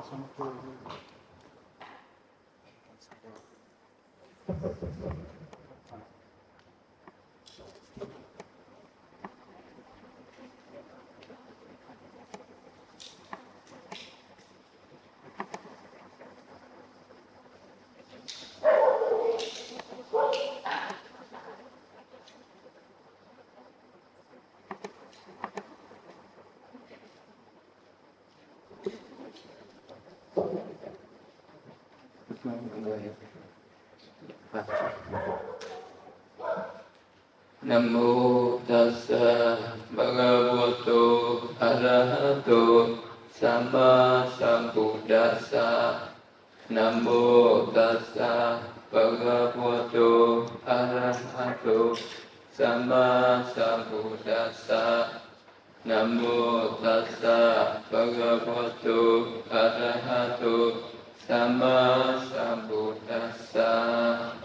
Nam mô tassa bhagavato arahato samma sambuddhassa. Nam mô tassa bhagavato arahato samma sambuddhassa. Nam mô tassa bhagavato arahato samma sambuddhassa.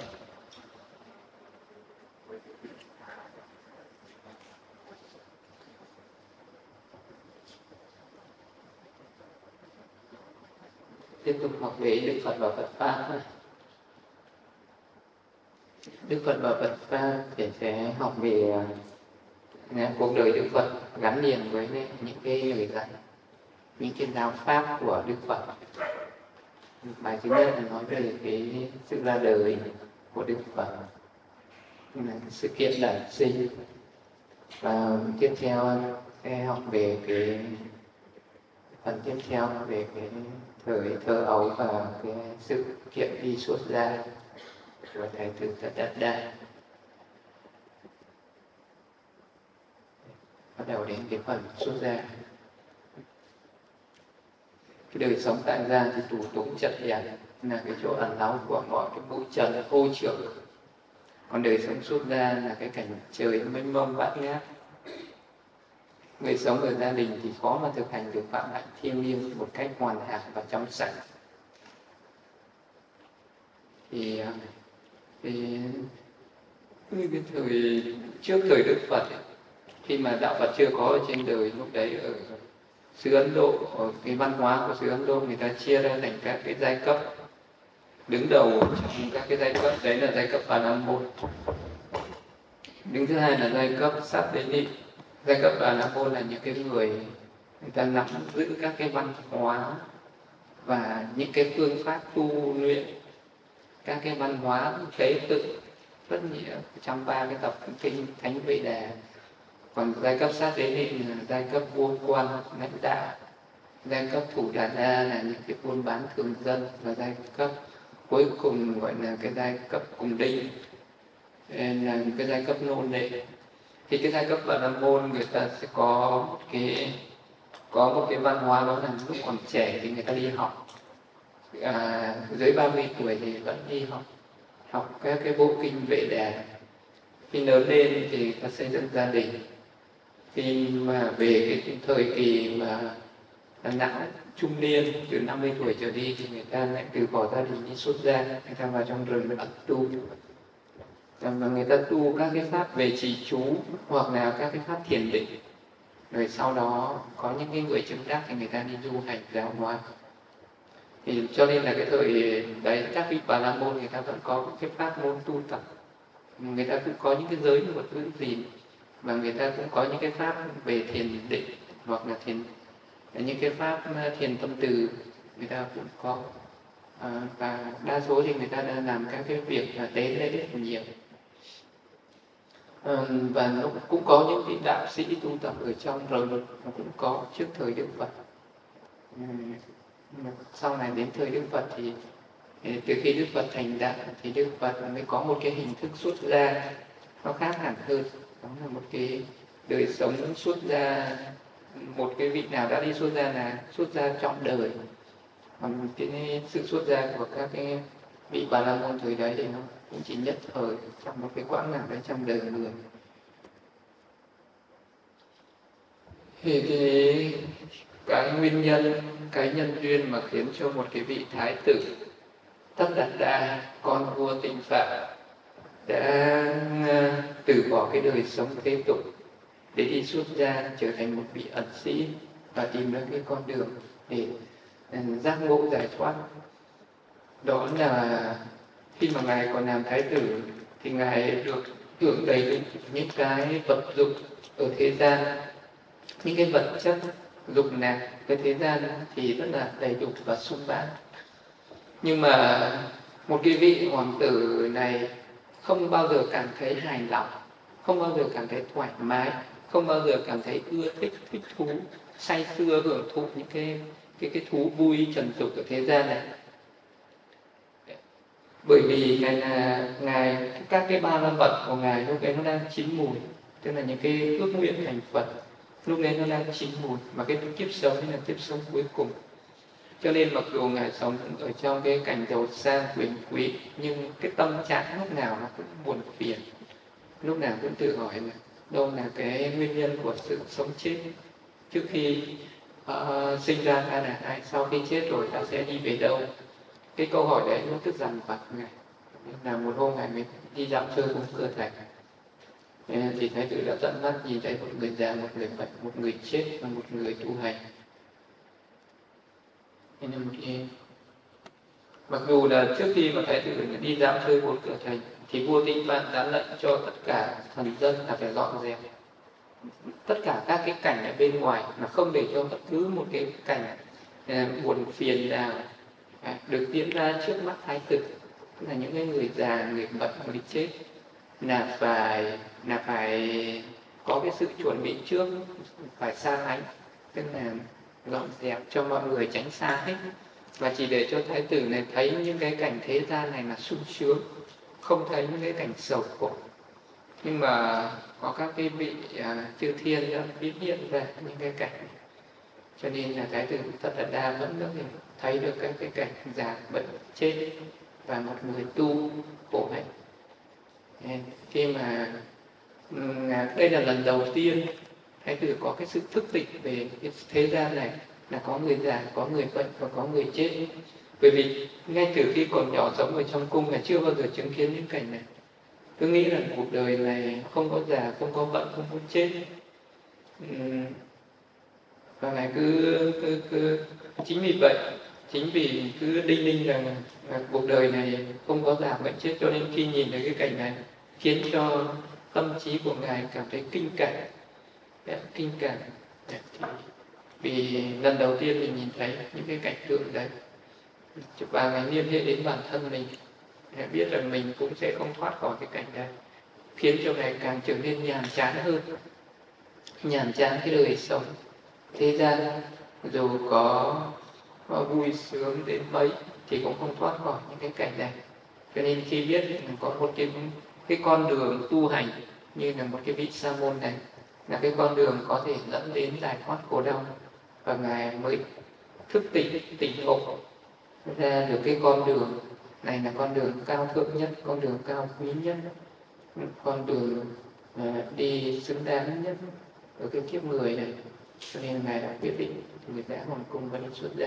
Tiếp tục học về Đức Phật và Phật Pháp. Đức Phật và Phật Pháp thì sẽ học về cuộc đời Đức Phật gắn liền với những cái lời dạy, những cái giáo pháp của Đức Phật. Bài thứ nhất là nói về cái sự ra đời của Đức Phật, sự kiện đản sinh. Và tiếp theo sẽ học về cái phần tiếp theo về cái thời thơ ấu và cái sự kiện đi xuất gia của Thầy Tử Tất Đạt Đa. Bắt đầu đến cái phần xuất gia. Cái đời sống tại gia thì tù túng chật hẹp, là cái chỗ ẩn náu của mọi cái bụi trần ô trược. Còn đời sống xuất gia là cái cảnh trời mênh mông bát ngát. Người sống ở gia đình thì khó mà thực hành được phạm hạnh thiêng liêng một cách hoàn hảo và trong sạch. Thì cái thời trước thời Đức Phật ấy, khi mà đạo Phật chưa có ở trên đời, lúc đấy ở xứ Ấn Độ, ở cái văn hóa của xứ Ấn Độ, người ta chia ra thành các cái giai cấp. Đứng đầu trong các cái giai cấp đấy là giai cấp Bà La Môn. Đứng thứ hai là giai cấp Sát Đế Nị. Giai cấp Bà La Môn là những cái người ta nắm giữ các cái văn hóa và những cái phương pháp tu luyện, các cái văn hóa tế tự rất nhiều trong ba cái tập kinh Thánh Vệ Đà. Còn giai cấp Sát Đế Nị là giai cấp vua quan lãnh đạo. Giai cấp Thủ Đà Na là những cái buôn bán thường dân, và giai cấp cuối cùng gọi là cái giai cấp cùng đinh, là những cái giai cấp nô lệ. Thì cái giai cấp Bà La Môn người ta sẽ có một cái văn hóa, đó là lúc còn trẻ thì người ta đi học, dưới 30 tuổi thì vẫn đi học các cái bộ kinh Vệ Đà. Khi lớn lên thì ta xây dựng gia đình. Khi mà về cái thời kỳ mà nặng trung niên, từ 50 tuổi trở đi, thì người ta lại từ bỏ gia đình đi xuất gia, người ta vào trong rừng ẩn tu. Và người ta tu các cái pháp về trì chú hoặc là các cái pháp thiền định. Rồi sau đó có những cái người chứng đắc thì người ta đi du hành giáo hóa. Thì cho nên là cái thời đấy các vị Bà La Môn người ta vẫn có cái pháp môn tu tập. Người ta cũng có những cái giới luật giữ gìn, và người ta cũng có những cái pháp về thiền định hoặc là những cái pháp thiền tâm từ người ta cũng có. Và đa số thì người ta đã làm các cái việc tế lễ rất nhiều. Và nó cũng có những vị đạo sĩ tu tập ở trong rừng, nó cũng có trước thời Đức Phật. Sau này đến thời Đức Phật thì từ khi Đức Phật thành đạo thì Đức Phật mới có một cái hình thức xuất gia nó khác hẳn hơn. Đó là một cái đời sống xuất gia, một cái vị nào đã đi xuất gia là xuất gia trọn đời. Còn cái sự xuất gia của các cái vị Bà La Môn thời đấy thì nó cũng chỉ nhất thời, trong một cái quãng nào đấy trong đời người. Thì cái nguyên nhân, cái nhân duyên mà khiến cho một cái vị thái tử Tất Đạt Đa, con vua Tịnh Phạm, đã từ bỏ cái đời sống thế tục để đi xuất gia trở thành một vị ẩn sĩ và tìm ra cái con đường để giác ngộ giải thoát. Đó là khi mà ngài còn làm thái tử thì ngài được hưởng đầy đủ những cái vật dụng ở thế gian, những cái vật chất dụng lạc cái thế gian thì rất là đầy đủ và sung mãn. Nhưng mà một cái vị hoàng tử này không bao giờ cảm thấy hài lòng, không bao giờ cảm thấy thoải mái, không bao giờ cảm thấy ưa thích, thích thú, say sưa hưởng thụ những cái thú vui trần tục ở thế gian này. Bởi vì ngài các cái ba la mật của ngài lúc ấy nó đang chín mùi, tức là những cái ước nguyện thành Phật lúc đấy nó đang chín mùi, mà cái kiếp sống là kiếp sống cuối cùng. Cho nên mặc dù ngài sống ở trong cái cảnh giàu sang quyền quý, nhưng cái tâm trạng lúc nào nó cũng buồn phiền, lúc nào cũng tự hỏi là đâu là cái nguyên nhân của sự sống chết. Trước khi sinh ra ta là ai, sau khi chết rồi ta sẽ đi về đâu? Cái câu hỏi đấy nó cứ dằn vặt ngài. Là một hôm ngài mới đi dạo chơi cùng cửa thành, thì thái tử đã tận mắt nhìn thấy một người già, một người bệnh, một người chết và một người tu hành. Mặc dù là trước khi mà thái tử đi dạo chơi bốn cửa thành thì vua Tinh Vạn đã lệnh cho tất cả thần dân là phải dọn dẹp tất cả các cái cảnh ở bên ngoài, là không để cho bất cứ một cái cảnh buồn phiền nào được diễn ra trước mắt thái tử. Tức là những cái người già, người bệnh, người chết là phải có cái sự chuẩn bị trước, phải xa lánh, tức là dọn dẹp cho mọi người tránh xa hết, và chỉ để cho thái tử này thấy những cái cảnh thế gian này là sung sướng, không thấy những cái cảnh sầu khổ. Nhưng mà có các cái vị chư thiên đã biến hiện ra những cái cảnh, cho nên là thái tử Tất Đạt Đa vẫn được thấy được các cái cảnh già bệnh chết và một người tu khổ hạnh. Khi mà đây là lần đầu tiên thái tử có cái sự thức tỉnh về cái thế gian này, là có người già, có người bệnh và có người chết. Bởi vì ngay từ khi còn nhỏ sống ở trong cung là chưa bao giờ chứng kiến những cảnh này. Cứ nghĩ là cuộc đời này không có già, không có bệnh, không có chết. Và ngài cứ chính vì vậy, chính vì cứ đinh ninh rằng là cuộc đời này không có già bệnh chết, cho nên khi nhìn thấy cái cảnh này khiến cho tâm trí của ngài cảm thấy kinh cảm. Vì lần đầu tiên mình nhìn thấy những cái cảnh tượng đấy, và ngài liên hệ đến bản thân mình, biết rằng mình cũng sẽ không thoát khỏi cái cảnh đấy, khiến cho ngài càng trở nên nhàm chán hơn, nhàm chán cái đời sống thế gian. Dù có vui sướng đến mấy thì cũng không thoát khỏi những cái cảnh này. Cho nên khi biết có một cái con đường tu hành như là một cái vị sa môn này, là cái con đường có thể dẫn đến giải thoát khổ đau, và ngài mới thức tỉnh ngộ ra được cái con đường này là con đường cao thượng nhất, con đường cao quý nhất, con đường đi xứng đáng nhất ở cái kiếp người này. Cho nên ngài đã quyết định người đã hoàng cung và đi xuất gia.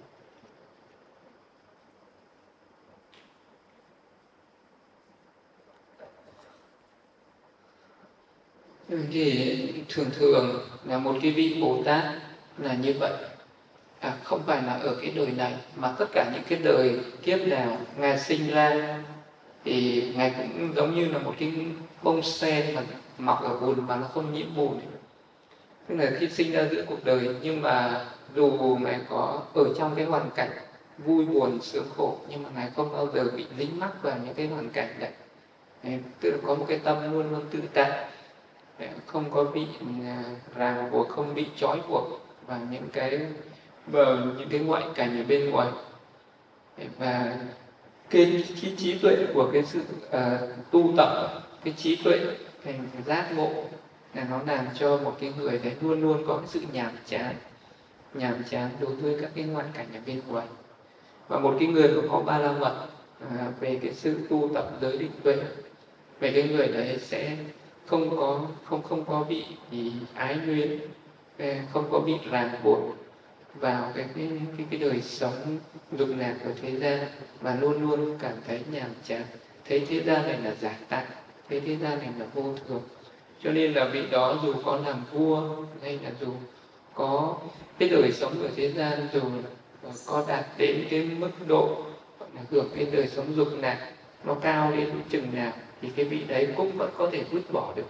Thì thường là một cái vị Bồ Tát là như vậy, không phải là ở cái đời này, mà tất cả những cái đời kiếp nào ngài sinh ra thì ngài cũng giống như là một cái bông sen mà mọc ở bùn mà nó không nhiễm bùn. Tức là khi sinh ra giữa cuộc đời, nhưng mà dù ngài có ở trong cái hoàn cảnh vui buồn sướng khổ, nhưng mà ngài không bao giờ bị dính mắc vào những cái hoàn cảnh đấy. Tức là có một cái tâm luôn luôn tự tại, không có bị ràng buộc, không bị trói buộc vào những cái ngoại cảnh ở bên ngoài. Và cái trí tuệ của cái sự tu tập, cái trí tuệ thành giác ngộ là nó làm cho một cái người đấy luôn luôn có cái sự nhàm chán đối với các cái ngoại cảnh ở bên ngoài. Và một cái người mà có ba la mật về cái sự tu tập giới định tuệ, về cái người đấy sẽ không có bị ái luyến, không có bị ràng buộc vào cái đời sống dục lạc của thế gian, mà luôn luôn cảm thấy nhàm chán, thấy thế gian này là giả tạm, thấy thế gian này là vô thường. Cho nên là vị đó dù có làm vua hay là dù có cái đời sống ở thế gian, dù có đạt đến cái mức độ hưởng cái đời sống dục lạc nó cao đến chừng nào thì cái vị đấy cũng vẫn có thể vứt bỏ được,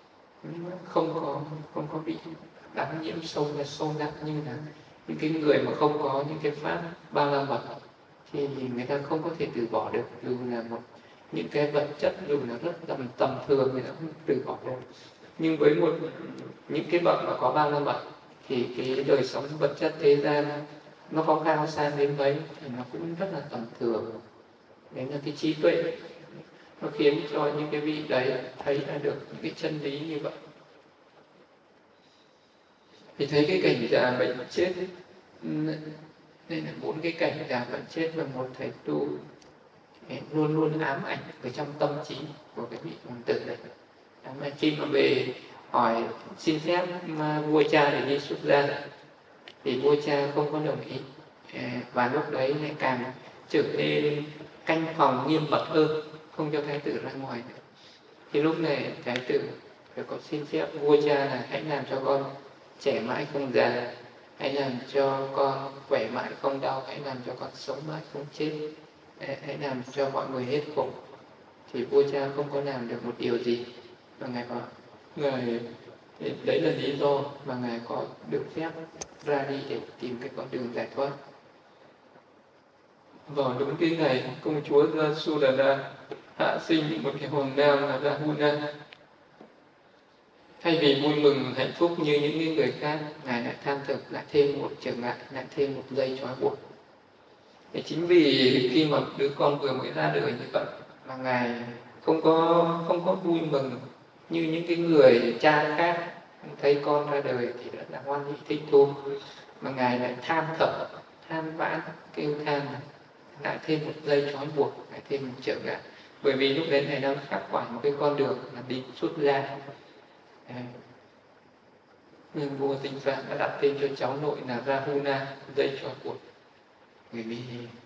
không có bị đắm nhiễm sâu nặng như là những cái người mà không có những cái pháp ba la mật thì người ta không có thể từ bỏ được, dù là những cái vật chất dù là rất tầm thường người ta không từ bỏ được. Nhưng với những cái bậc mà có ba la mật thì cái đời sống vật chất thế gian nó có cao sang đến mấy thì nó cũng rất là tầm thường. Đấy là cái trí tuệ nó khiến cho những cái vị đấy thấy ra được những cái chân lý như vậy. Thì thấy cái cảnh già bệnh chết, đây là 4 cái cảnh già bệnh chết mà một thầy tu luôn luôn ám ảnh ở trong tâm trí của cái vị hoàng tử này. Mà khi mà về hỏi xin phép vua cha để đi xuất gia thì vua cha không có đồng ý, và lúc đấy lại càng trở nên canh phòng nghiêm mật hơn, không cho thái tử ra ngoài nữa. Thì lúc này thái tử phải có xin phép vua cha là hãy làm cho con trẻ mãi không già, hãy làm cho con khỏe mãi không đau, hãy làm cho con sống mãi không chết, hãy làm cho mọi người hết khổ. Thì vua cha không có làm được một điều gì, và ngài bảo ngài đấy là lý do mà ngài có được phép ra đi để tìm cái con đường giải thoát. Vào đúng cái ngày công chúa Jasudana hạ sinh một cái hoàng nam là Rahuna, thay vì vui mừng hạnh phúc như những người khác, ngài lại than thở lại thêm một trở ngại, lại thêm một dây trói buộc. Thì chính vì khi mà đứa con vừa mới ra đời như vậy mà ngài không có vui mừng như những cái người cha khác thấy con ra đời thì rất là hoan hỷ thích thú, mà ngài lại than thở, than vãn, kêu than, lại thêm một dây trói buộc, lại thêm một trở ngại. Bởi vì lúc đấy ngài đang khắc khoải một cái con đường là đi xuất gia. Nhưng vua Tinh Phạm đã đặt tên cho cháu nội là Rahuna, dây trói buộc. Bởi vì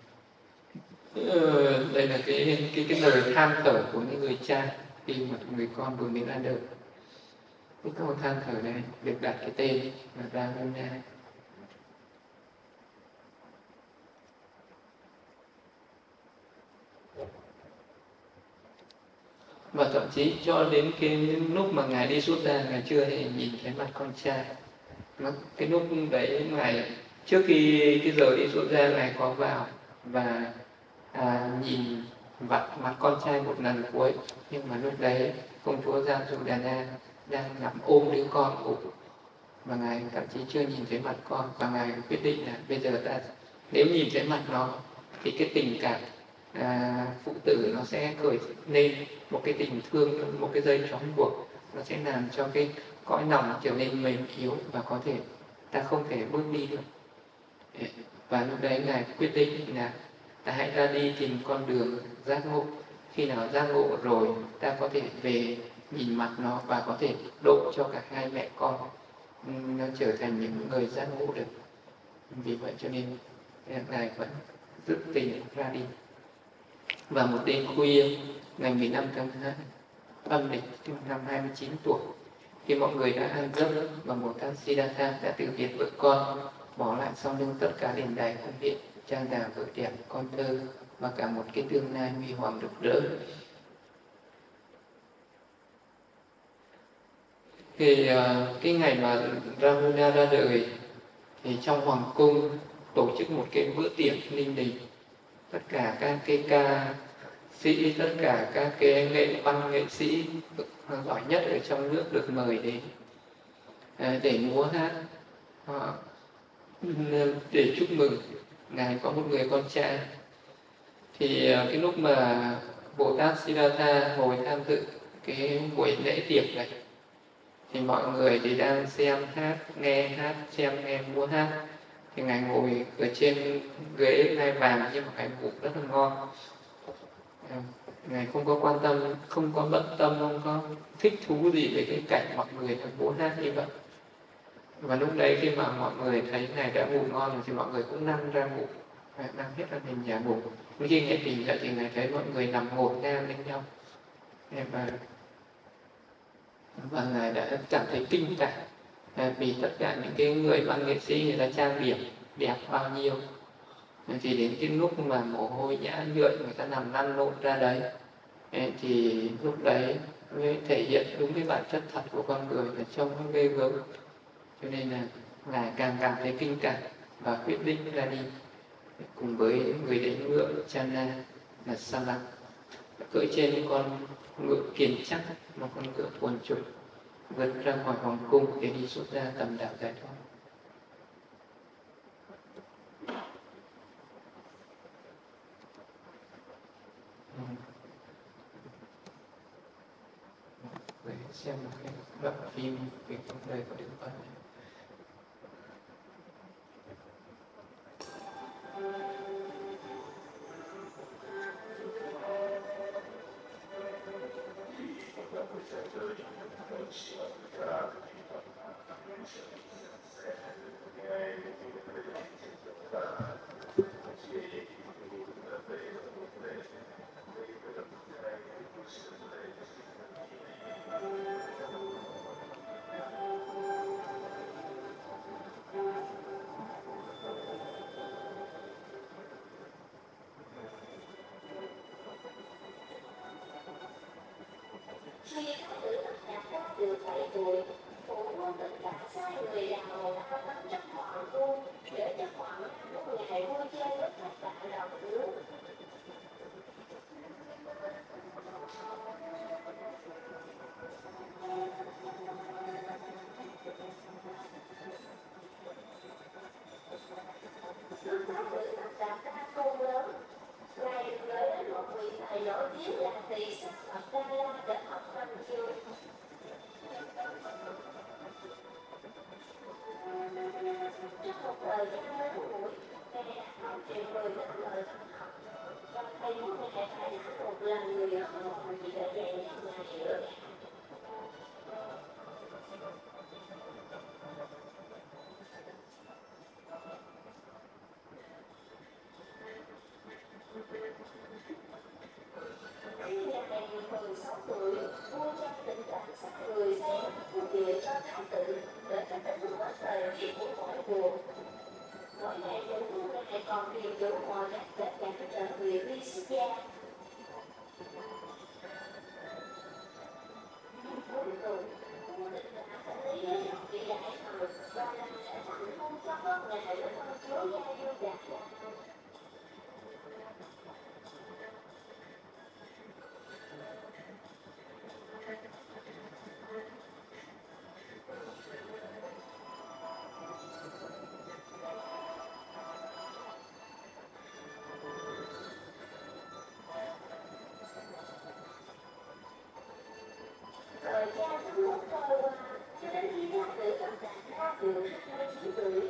đây là cái lời than thở của những người cha khi mà người con vừa mới ra đời. Cái câu than thở này được đặt cái tên là Rahuna. Và thậm chí cho đến cái lúc mà ngài đi xuất gia, ngài chưa hề nhìn thấy mặt con trai. Cái lúc đấy ngài trước khi cái giờ đi xuất gia ngài có vào và nhìn mặt con trai một lần cuối, nhưng mà lúc đấy công chúa Jasudana đang nằm ôm đứa con ngủ và ngài thậm chí chưa nhìn thấy mặt con, và ngài quyết định là bây giờ nếu nhìn thấy mặt nó thì cái tình cảm phụ tử nó sẽ khởi lên một cái tình thương, một cái dây trói buộc, nó sẽ làm cho cái cõi lòng trở nên mềm yếu và có thể ta không thể bước đi được. Và lúc đấy ngài quyết định là ta hãy ra đi tìm con đường giác ngộ. Khi nào giác ngộ rồi ta có thể về nhìn mặt nó và có thể độ cho cả hai mẹ con nó trở thành những người giác ngộ được. Vì vậy cho nên ngài vẫn dứt tình ra đi. Và một đêm khuya ngày 15 tháng 2 âm lịch năm 29 tuổi, khi mọi người đã ăn giấc và một tháng Siddhartha đã từ biệt vợ con, bỏ lại sau lưng tất cả đền đài cung điện, trang đà vợ đẹp, con thơ và cả một cái tương lai huy hoàng rực rỡ. Thì cái ngày mà Rahuna ra đời thì trong hoàng cung tổ chức một cái bữa tiệc linh đình, tất cả các cái ca sĩ, tất cả các cái nghệ sĩ giỏi nhất ở trong nước được mời đến để múa hát, để chúc mừng ngài có một người con trai. Thì cái lúc mà Bồ Tát Siddhartha ngồi tham dự cái buổi lễ tiệc này thì mọi người thì đang xem hát, xem nghe múa hát, thì ngài ngồi ở trên ghế ngai vàng nhưng mà ngài ngủ rất là ngon. Ngài không có quan tâm, không có bận tâm, không có thích thú gì về cái cảnh mọi người múa hát như vậy. Và lúc đấy khi mà mọi người thấy ngài đã ngủ ngon rồi thì mọi người cũng nằm ra ngủ, nằm hết ra nền nhà ngủ. Khi ngài tỉnh dậy thì ngài thấy mọi người nằm ngổn ngang lên nhau, và ngài đã cảm thấy kinh ngạc vì tất cả những cái người văn nghệ sĩ người ta trang điểm đẹp bao nhiêu, Thì đến cái lúc mà mồ hôi nhã nhụi người ta nằm lăn lộn ra đấy, thì lúc đấy mới thể hiện đúng cái bản chất thật của con người là trông nó ghê gớm. Cho nên là ngài càng cảm thấy kinh cảm và quyết định là đi cùng với người đánh ngựa Chana là Sala, cưỡi trên con ngựa kiên chắc, một con ngựa quần trục, vượt ra khỏi hoàng cung để đi xuất ra tầm đạo giải thoát. Để xem một cái đoạn phim về cuộc đời của Đức Phật này. Khi thái tử Tất Đạt qua được 7 tuổi, phụ quân tất cả sai người đào hầu A Tánh trong hoàng cung để cho hoàng nam của ngài vui chơi với các bạn đồng nước. Lúc thái tử Tất Đạt ra cung lớn, ngài được gửi đến một vị thầy nổi tiếng là Tỳ Sa Mật Đa La để học văn chương. Trong một thời gian ngắn ngủi, ngài đã không chịu người đến lời văn học, và thầy của ngài phải đã một lần người không còn gì để dạy cho ngài nữa. Khi ngài 16 tuổi, vua cho tình trạng sai người xây một cung điện cho thái tử để cho tỉnh hết thời tiết của mọi mùa. Mỗi ngày những vua ngài còn tìm đủ mọi cách để cản trở người đi xuất gia. Cuối cùng, vua định là phải lấy giới luật vị đại thần và làm lễ thành hôn cho con ngài với con chúa Gia Du Đạt. Thời gian cứ lúc trôi qua, cho đến khi thái tử Tất Đạt ra được 29 tuổi.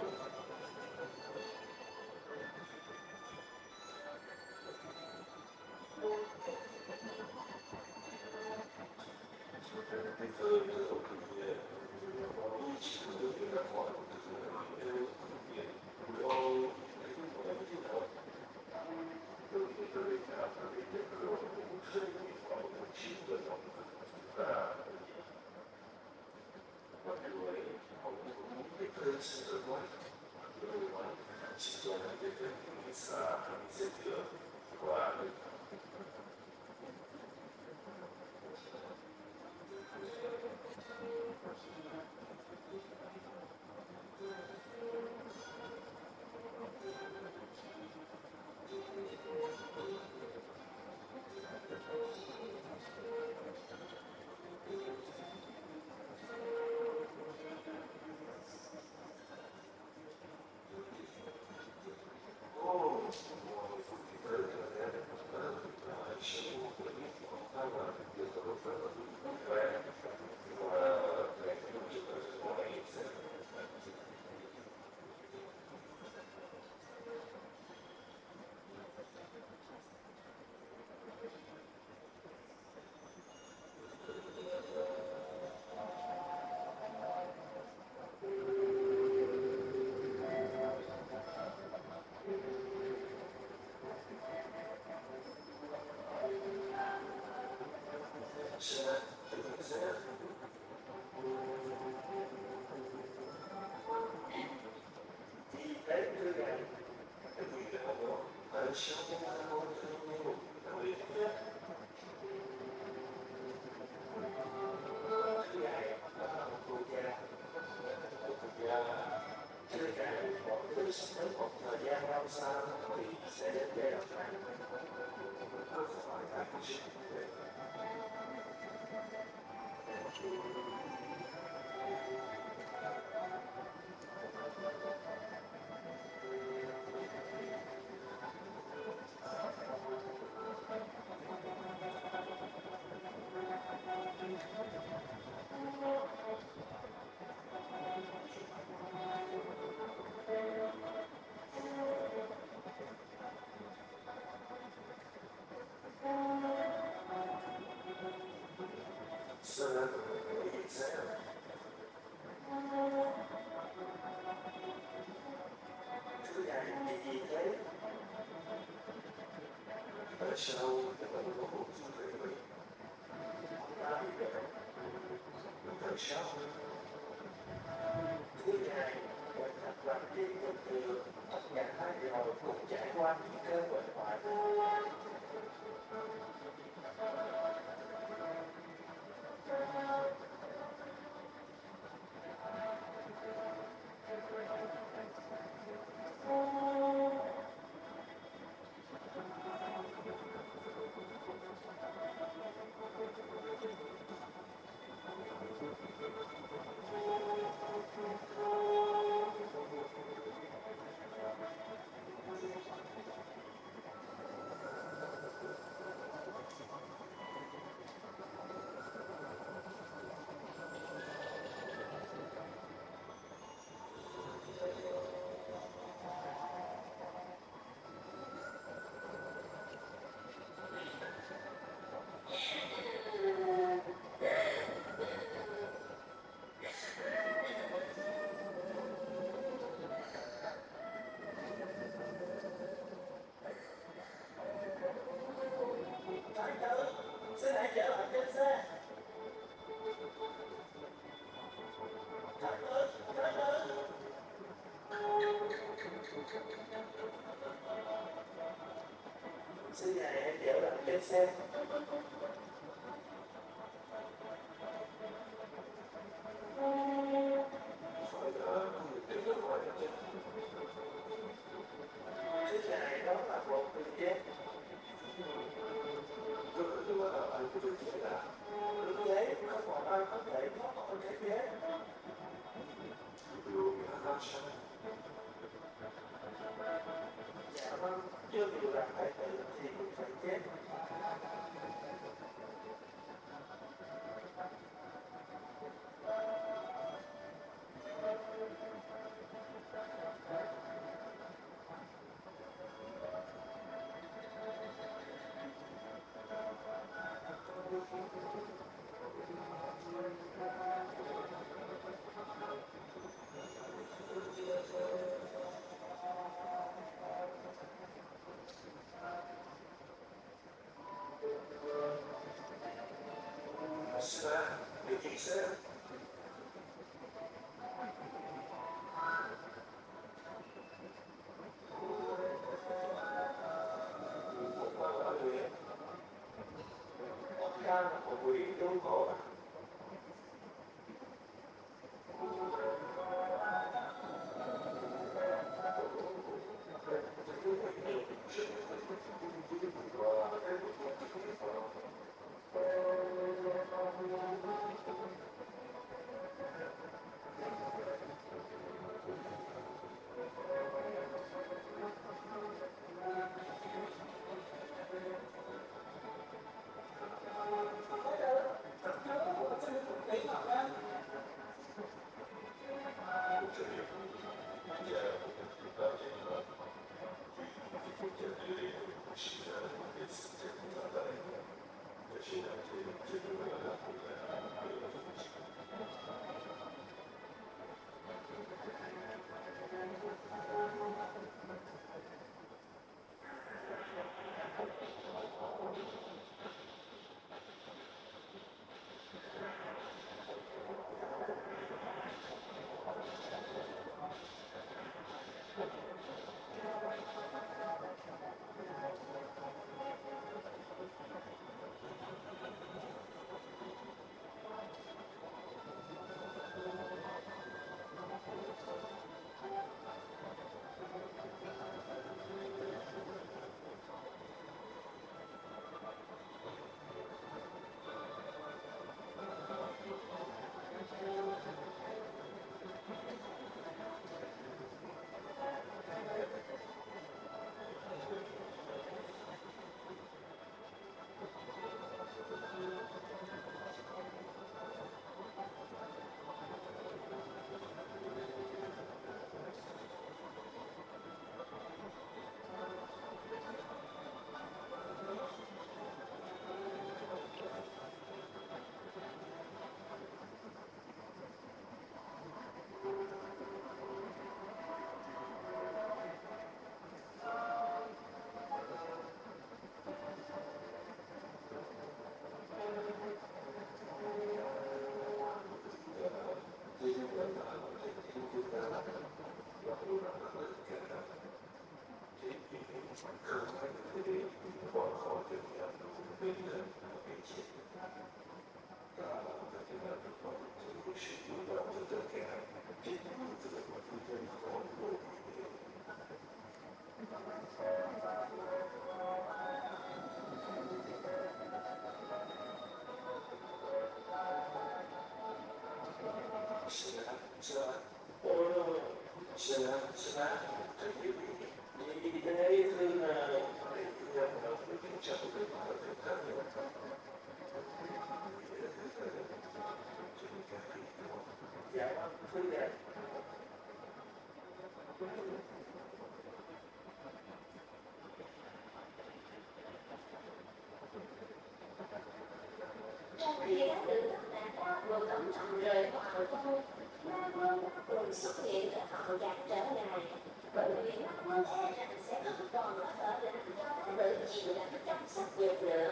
Trong khi Thái tử Tất Đạt Đa vừa cẩn trọng rời khỏi cung, Ma Vương đã cùng xuất hiện để họ gạt trở ngài, bởi vì Ma Vương e rằng sẽ không còn có ở lại cho Thái tử chịu làm chăm sóc được nữa.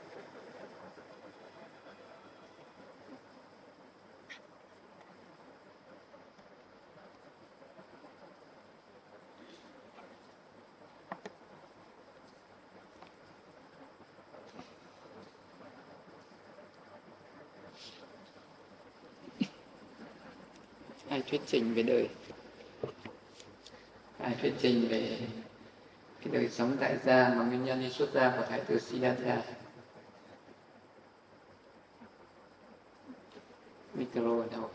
Ai thuyết trình về đời, ai thuyết trình về cái đời sống tại gia mà nguyên nhân đi xuất gia của Thái tử Siddhartha. Micro ở đâu?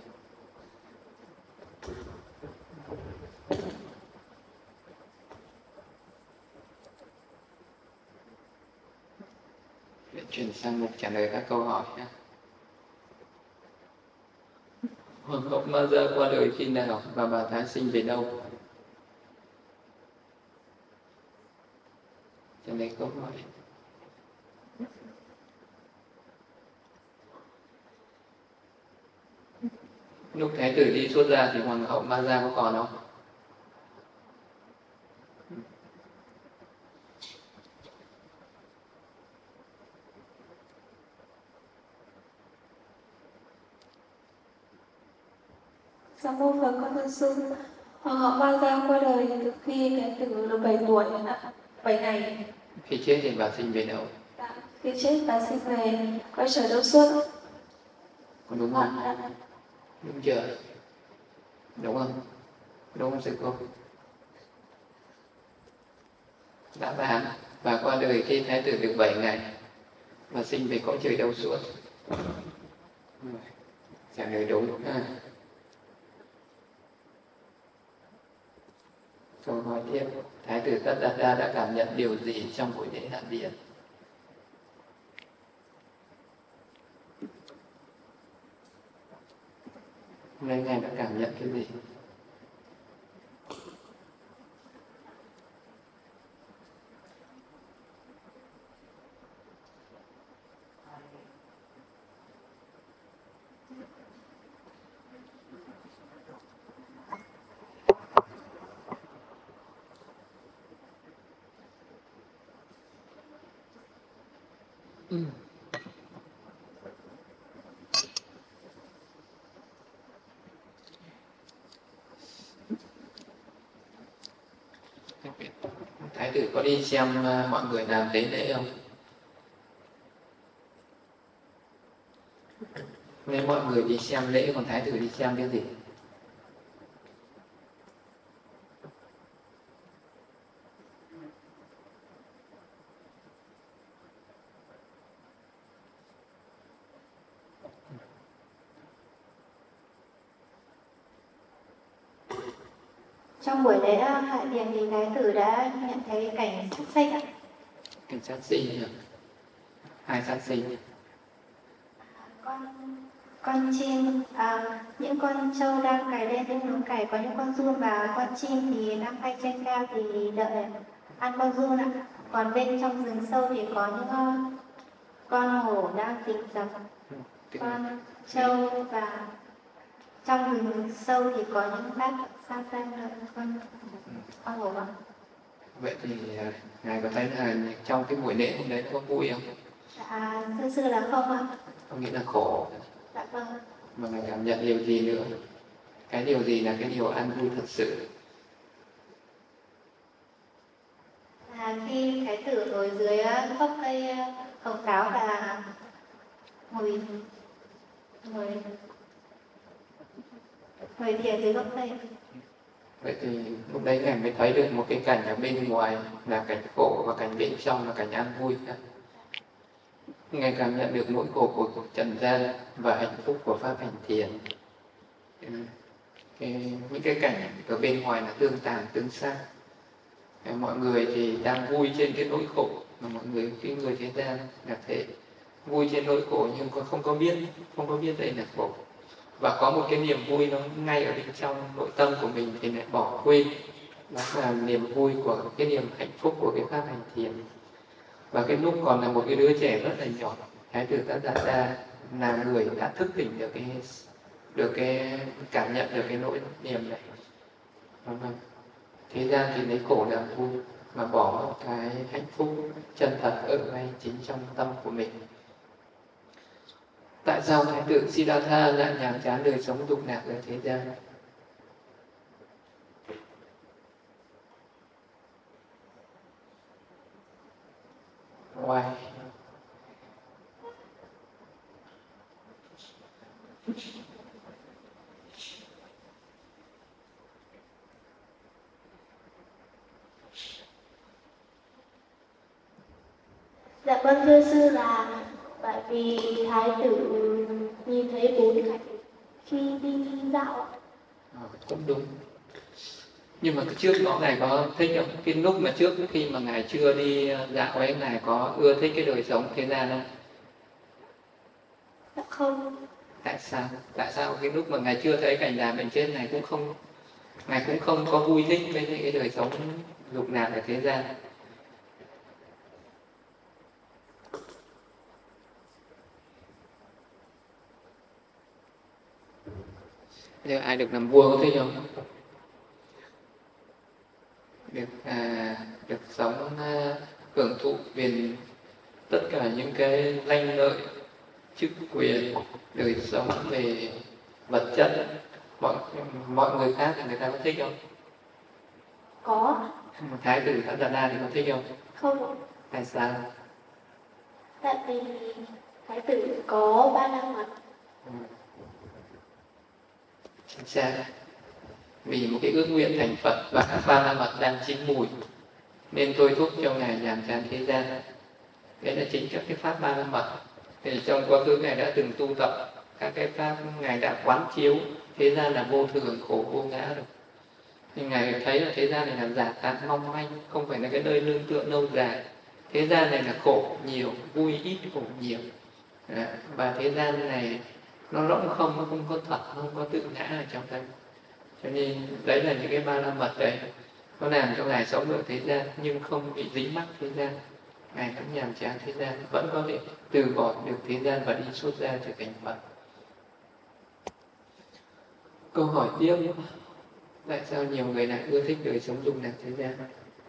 Để chuyển sang mục trả lời các câu hỏi nhé. Hoàng hậu Ma Gia qua đời khi nào và bà Thái sinh về đâu? Trả lời câu hỏi. Lúc Thái tử đi xuất gia thì Hoàng hậu Ma Gia có còn không? Dạ mô Phật, con thưa sư. Hoàng hậu Ma Gia qua đời từ khi Thái tử được 7 tuổi, 7 ngày. Khi chết thì bà sinh về đâu? Dạ, khi chết bà sinh về cõi trời Đâu Xuất. Có đúng không? Đúng chưa? Đúng không? Đúng không sư cô? Đáp án, bà qua đời khi Thái tử được 7 ngày và sinh về cõi trời Đâu Xuất. Trả lời đúng ha. Câu hỏi tiếp, Thái tử Tất Đạt Đa đã cảm nhận điều gì trong buổi lễ Hạ Điện? Hôm nay Ngài đã cảm nhận cái gì? Thái tử có đi xem mọi người làm tế lễ không? Nên mọi người đi xem lễ, còn Thái tử đi xem cái gì? Trong buổi lễ Hạ Điện thì Thái tử đã nhận thấy cảnh sát sinh ạ. Cảnh sát sinh, ai sát sinh? Con chim, những con trâu đang cày lên những núi cày, có những con giun và con chim thì đang bay trên cao thì đợi ăn con giun ạ. Còn bên trong rừng sâu thì có những con hổ đang rình rập con trâu, và trong rừng sâu thì có những bác sang sang con hổ ạ. Vậy thì Ngài có thấy là trong cái buổi lễ hôm đấy có vui không? Thưa sư là không ạ. Có nghĩa là khổ. Dạ vâng. Mà Ngài cảm nhận điều gì nữa? Cái điều gì là cái điều an vui thật sự? Khi Thái tử ngồi dưới gốc cây hồng táo và ngồi thiền dưới gốc cây. Vậy thì lúc đấy Ngài mới thấy được một cái cảnh ở bên ngoài là cảnh khổ và cảnh bên trong là cảnh an vui. Ngài cảm nhận được nỗi khổ của cuộc trần gian và hạnh phúc của pháp hành thiền. Những cái cảnh ở bên ngoài là tương tàn tương sát. Mọi người thì đang vui trên cái nỗi khổ, mà mọi người, cái người thế gian là thế, vui trên nỗi khổ nhưng không có biết đây là khổ. Và có một cái niềm vui nó ngay ở bên trong nội tâm của mình thì lại bỏ quên đó là niềm vui của cái niềm hạnh phúc của cái pháp hành thiền. Và cái lúc còn là một cái đứa trẻ rất là nhỏ, Thái tử Tất Đạt Đa là người đã thức tỉnh được cái cảm nhận được cái nỗi niềm này. Thế gian thì lấy khổ làm vui, mà bỏ cái hạnh phúc chân thật ở ngay chính trong tâm của mình. Tại sao Thái tử Siddhartha lại nhàm chán đời sống dục lạc ở thế gian? Why? Dạ vâng thưa sư, là bởi vì thái tử nhìn thấy bốn cảnh khi đi dạo. Cũng đúng. Nhưng mà trước đó ngài có thích không? Cái lúc mà trước khi mà ngài chưa đi dạo ấy, ngài có ưa thích cái đời sống thế gian không? Dạ không. Tại sao? Tại sao cái lúc mà ngài chưa thấy cảnh già bệnh chết, ngài cũng không có vui thích với cái đời sống dục lạc ở thế gian? Giờ ai được làm vua có thích không? Được sống hưởng thụ quyền tất cả những cái danh lợi, chức quyền, đời sống về vật chất, mọi người khác thì người ta có thích không? Có. Thái tử Tất Đạt Đa thì có thích không? Không. Tại sao? Tại vì thái tử có ba la mật. Chính xác. Vì một cái ước nguyện thành Phật và các ba la mật đang chín mùi, nên tôi thúc cho ngài nhàm chán thế gian. Đấy là chính các cái pháp ba la mật. Thì trong quá khứ ngài đã từng tu tập các cái pháp, ngài đã quán chiếu thế gian là vô thường, khổ, vô ngã rồi. Nhưng ngài thấy là thế gian này là giả tạm, mong manh, không phải là cái nơi nương tựa lâu dài. Thế gian này là khổ nhiều, vui ít, khổ nhiều. Và thế gian này nó lẫn không, nó không có thật, không có tự ngã ở trong đây. Cho nên đấy là những cái ba la mật đấy, nó làm cho ngài sống ở thế gian nhưng không bị dính mắc thế gian. Ngài vẫn nhàm chán thế gian, vẫn có thể từ bỏ được thế gian và đi xuất gia trở thành Phật. Câu hỏi tiếp: tại sao nhiều người lại ưa thích đời sống dục lạc thế gian?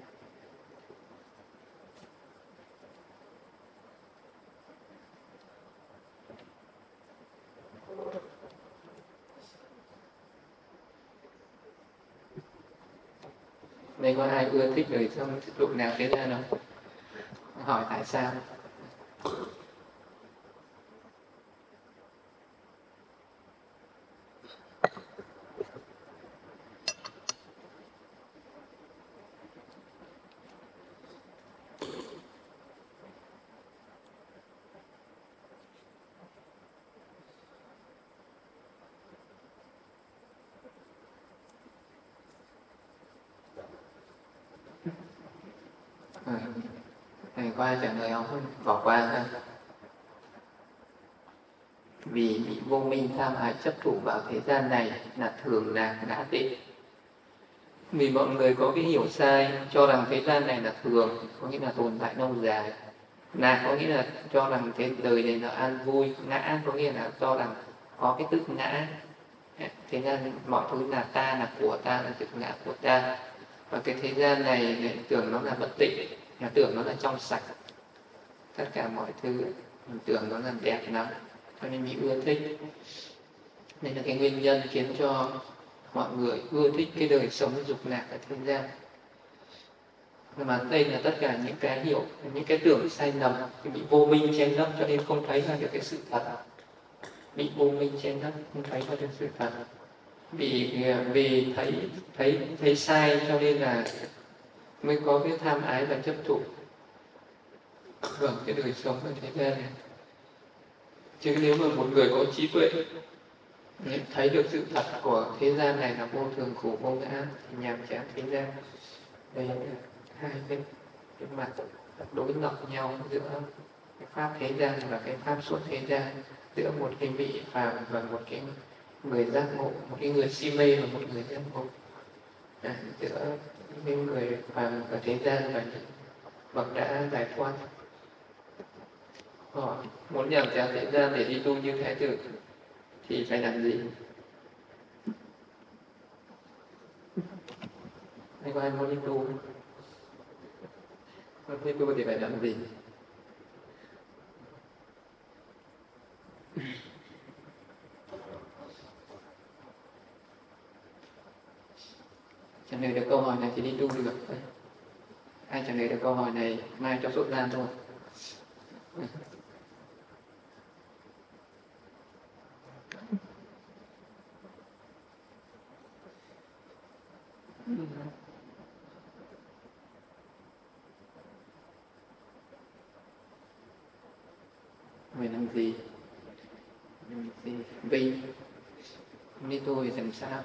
Đây có ai ưa thích đời sống dục lạc thế gian không? Hỏi tại sao? Thầy qua trả lời không? Bỏ qua ha. Vì bị vô minh tham ái chấp thủ vào thế gian này là thường lạc ngã tịnh. Vì mọi người có cái hiểu sai, cho rằng thế gian này là thường, có nghĩa là tồn tại lâu dài. Lạc có nghĩa là cho rằng thế đời này là an vui, ngã có nghĩa là cho rằng có cái tự ngã. Thế nên mọi thứ là ta, là của ta, là tự ngã của ta. Và cái thế gian này tưởng nó là bất tịnh, tưởng nó là trong sạch. Tất cả mọi thứ mình tưởng nó là đẹp lắm, cho nên mình ưa thích. Đây là cái nguyên nhân khiến cho mọi người ưa thích cái đời sống dục lạc ở thế gian. Mà đây là tất cả những cái hiểu, những cái tưởng sai lầm, bị vô minh che lấp cho nên không thấy ra được cái sự thật. Bị vô minh che lấp không thấy ra được sự thật. Vì thấy sai cho nên là mới có cái tham ái và chấp thủ hưởng cái đời sống ở thế gian này. Chứ nếu mà một người có trí tuệ thấy được sự thật của thế gian này là vô thường, khổ, vô ngã thì nhàm chán thế gian. Đây là hai cái mặt đối lập nhau giữa cái pháp thế gian và cái pháp xuất thế gian, giữa một cái vị phàm và một cái người giác ngộ, một cái người si mê và một người giác ngộ. Giữa những người phàm ở thế gian và những bậc đã giải thoát, họ muốn nhằm vào thế gian để đi tu như Thái tử thì phải làm gì? Hay có ai muốn đi tu? Muốn đi tu thì phải làm gì? Trả lời được câu hỏi này thì đi tu được. Ai trả lời được câu hỏi này mai cho xuất gia thôi. Phải làm gì? Vì đi tu thì làm sao?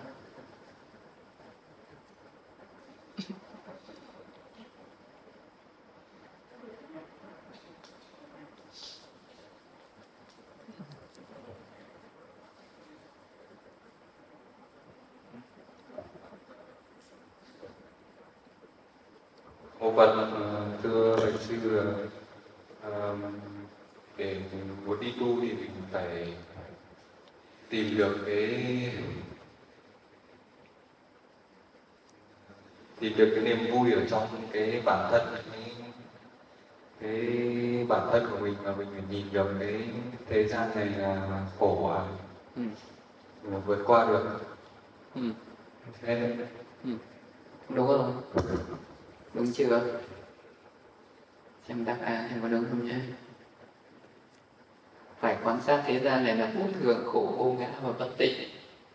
Mô Phật, thưa Bạch Sư, để muốn đi tu thì mình phải tìm được cái niềm vui ở trong cái bản thân, cái bản thân của mình, mà mình phải nhìn được cái thế gian này là khổ à, mà vượt qua được. Đúng không? Đúng chưa? Xem đáp án em có đúng không nhé? Phải quan sát thế gian này là vô thường, khổ, vô ngã và bất tịnh.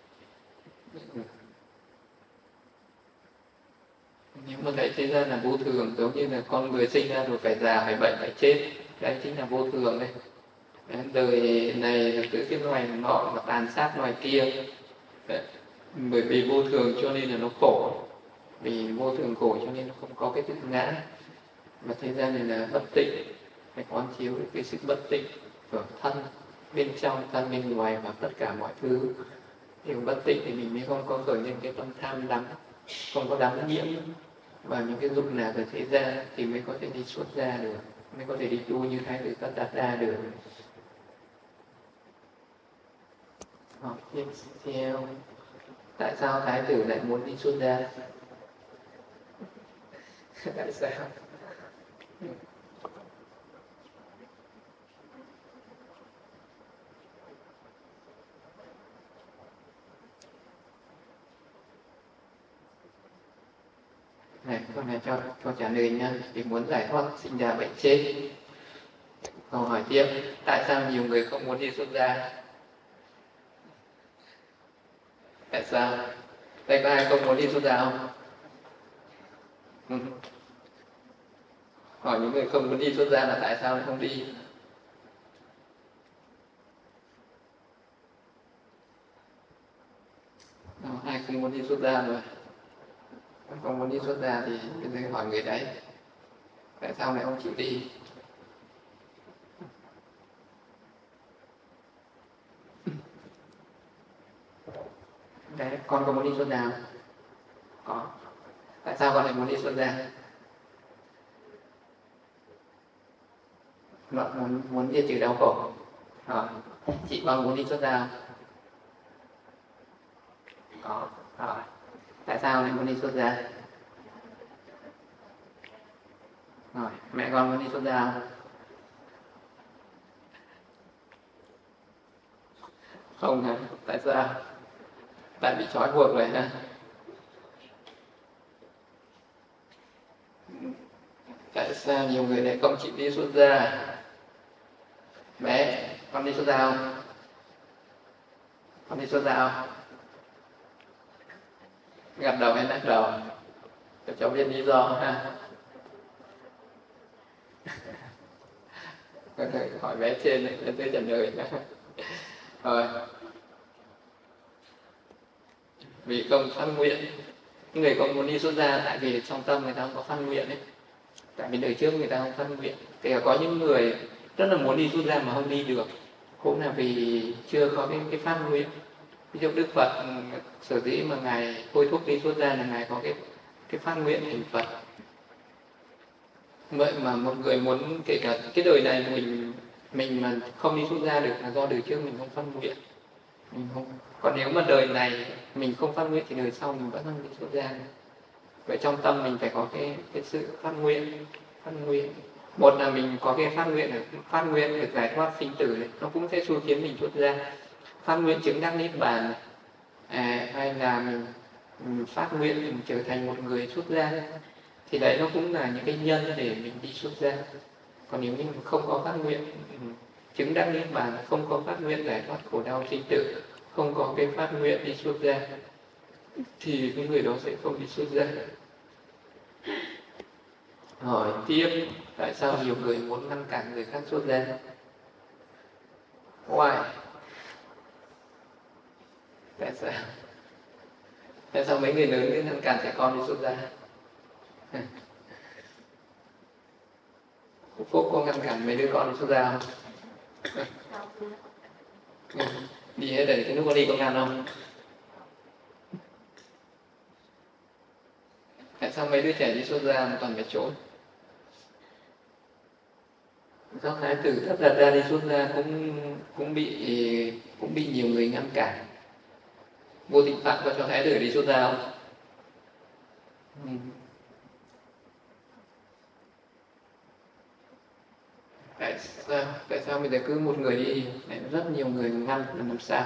Nếu mà thấy thế gian là vô thường, giống như là con người sinh ra rồi phải già, phải bệnh, phải chết, đấy chính là vô thường đấy. Đời này là cứ cái loài nọ mà tàn sát loài kia. Đấy. Bởi vì vô thường cho nên là nó khổ. Vì vô thường khổ cho nên nó không có cái tự ngã. Và thế gian này là bất tịnh, phải quán chiếu được cái sự bất tịnh của thân bên trong, thân bên ngoài và tất cả mọi thứ. Thì bất tịnh thì mình mới không có khởi lên cái tâm tham đắm, không có đắm nhiễm vào những cái dục lạc ở thế gian thì mới có thể đi xuất gia được, mới có thể đi tu như Thái tử Tất Đạt Đa được. Học tiếp theo, tại sao Thái tử lại muốn đi xuất gia? Tại sao? Này, câu này cho trả lời nha. Vì muốn giải thoát sinh già bệnh chết. Câu hỏi tiếp, tại sao nhiều người không muốn đi xuất gia? Tại sao? Đây có ai không muốn đi xuất gia không? Hỏi những người không muốn đi xuất gia là tại sao lại không đi? Ai không muốn đi xuất gia rồi? Không muốn đi xuất gia thì bây giờ hỏi người đấy, tại sao lại không chịu đi? Đấy, con có muốn đi xuất gia không? Có. Tại sao con lại muốn đi xuất gia? Muốn diệt trừ đau khổ. Chị con muốn đi xuất gia không? Có. Rồi. Tại sao lại muốn đi xuất gia? Rồi, mẹ con muốn đi xuất gia không? Không hả? Tại sao? Tại bị trói buộc rồi hả? Tại sao nhiều người lại không chịu đi xuất gia? Bé, con đi xuất gia không? Con đi xuất gia không? Gật đầu hay lắc đầu? Cho cháu biết lý do ha. Hỏi bé trên này, lên tới trả lời. Rồi. Vì không phát nguyện. Người không muốn đi xuất gia tại vì trong tâm người ta không có phát nguyện ấy. Tại vì đời trước người ta không phát nguyện. Thì có những người rất là muốn đi xuất gia mà không đi được, cũng là vì chưa có cái phát nguyện. Ví dụ Đức Phật sở dĩ mà Ngài thôi thúc đi xuất gia là Ngài có cái phát nguyện thành Phật. Vậy mà một người muốn, kể cả cái đời này mình mà không đi xuất gia được là do đời trước mình không phát nguyện. Mình không. Còn nếu mà đời này mình không phát nguyện thì đời sau mình vẫn không đi xuất gia được. Vậy trong tâm mình phải có cái sự phát nguyện. Một là mình có cái phát nguyện được giải thoát sinh tử này, nó cũng sẽ xui khiến mình xuất gia. Phát nguyện chứng đắc niết bàn này, hay là mình phát nguyện mình trở thành một người xuất gia, thì đấy nó cũng là những cái nhân để mình đi xuất gia. Còn nếu như mình không có phát nguyện chứng đắc niết bàn, không có phát nguyện giải thoát khổ đau sinh tử, không có cái phát nguyện đi xuất gia, thì cái người đó sẽ không đi xuất gia. Hỏi tiếp, tại sao nhiều người muốn ngăn cản người khác xuất gia? Why? Tại sao mấy người lớn cứ ngăn cản trẻ con đi xuất gia? Phúc có ngăn cản mấy đứa con đi xuất gia không? Đi hết rồi, cái lúc có đi có ngăn không? Tại sao mấy đứa trẻ đi xuất gia mà toàn phải trốn? Do Thái tử Thất Đạt Đa đi xuất gia cũng bị nhiều người ngăn cản. Vô Tịnh Phạm có cho Thái tử đi xuất gia không? Tại sao bây giờ cứ một người đi lại rất nhiều người ngăn là làm sao?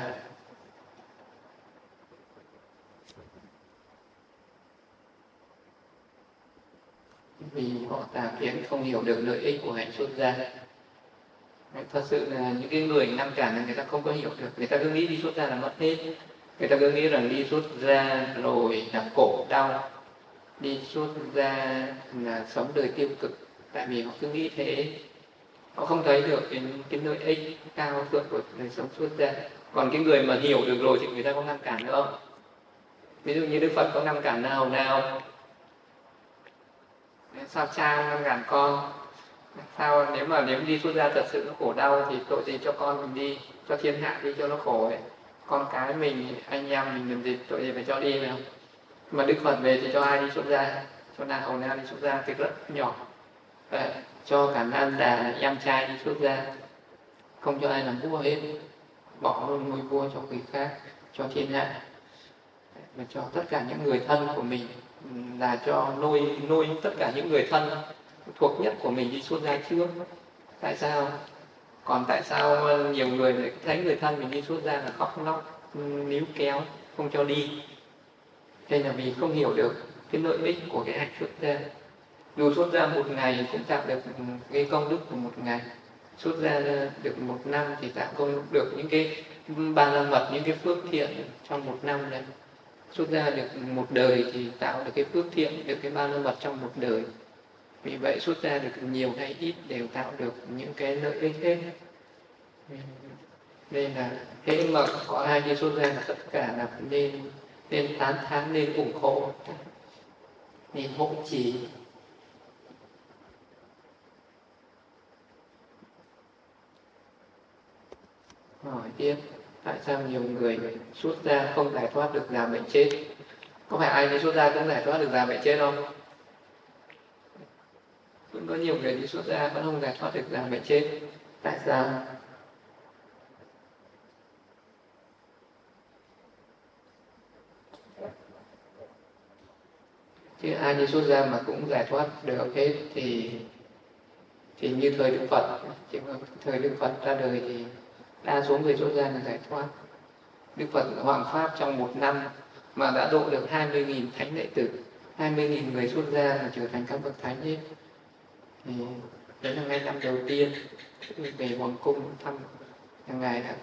Vì họ tà kiến không hiểu được lợi ích của hạnh xuất gia. Thật sự là những cái người ngăn cản là người ta không có hiểu được. Người ta cứ nghĩ đi xuất gia là mất hết. Người ta cứ nghĩ rằng đi xuất gia rồi là khổ đau, đi xuất gia là sống đời tiêu cực. Tại vì họ cứ nghĩ thế, họ không thấy được cái lợi ích cao thượng của đời sống xuất gia. Còn cái người mà hiểu được rồi thì người ta có ngăn cản nữa không? Ví dụ như Đức Phật có ngăn cản nào? Sao cha ngăn cản con? Sao nếu đi xuất gia thật sự nó khổ đau thì tội gì cho con mình đi, cho thiên hạ đi cho nó khổ ấy. Con cái mình, anh em mình làm gì, tội gì phải cho đi phải không? Mà Đức Phật về thì cho ai đi xuất gia? Cho Na Hầu Na đi xuất gia thì rất nhỏ. Cho cả Nan Đà em trai đi xuất gia, không cho ai làm vua hết, bỏ luôn ngôi vua cho người khác, cho thiên hạ, mà cho tất cả những người thân của mình, là cho nuôi tất cả những người thân thuộc nhất của mình đi xuất gia trước. Tại sao? Còn tại sao nhiều người lại thấy người thân mình đi xuất gia là khóc lóc níu kéo không cho đi? Đây là vì không hiểu được cái lợi ích của cái hạnh xuất gia. Dù xuất gia một ngày cũng tạo được cái công đức của một ngày, xuất gia được một năm thì tạo công được những cái ba la mật, những cái phước thiện trong một năm này. Xuất gia được một đời thì tạo được cái phước thiện, được cái ba la mật trong một đời. Vì vậy xuất gia được nhiều hay ít đều tạo được những cái lợi ích hết. Nên là hễ mà có ai đi xuất gia là tất cả là nên tán thán, nên ủng hộ, nên hộ trì. Hỏi tiếp, tại sao nhiều người xuất gia không giải thoát được già bệnh chết? Có phải ai đi xuất gia cũng giải thoát được già bệnh chết không? Cũng có nhiều người đi xuất gia vẫn không giải thoát được già bệnh chết. Tại sao? Chứ ai đi xuất gia mà cũng giải thoát được hết thì như thời Đức Phật, chỉ thời Đức Phật ra đời thì đa số người xuất gia là giải thoát. Đức Phật hoằng pháp trong một năm mà đã độ được 20.000 thánh đệ tử, 20.000 người xuất gia là trở thành các bậc thánh hết. Thì đấy là ngay năm đầu tiên về hoàng cung thăm, ngài đã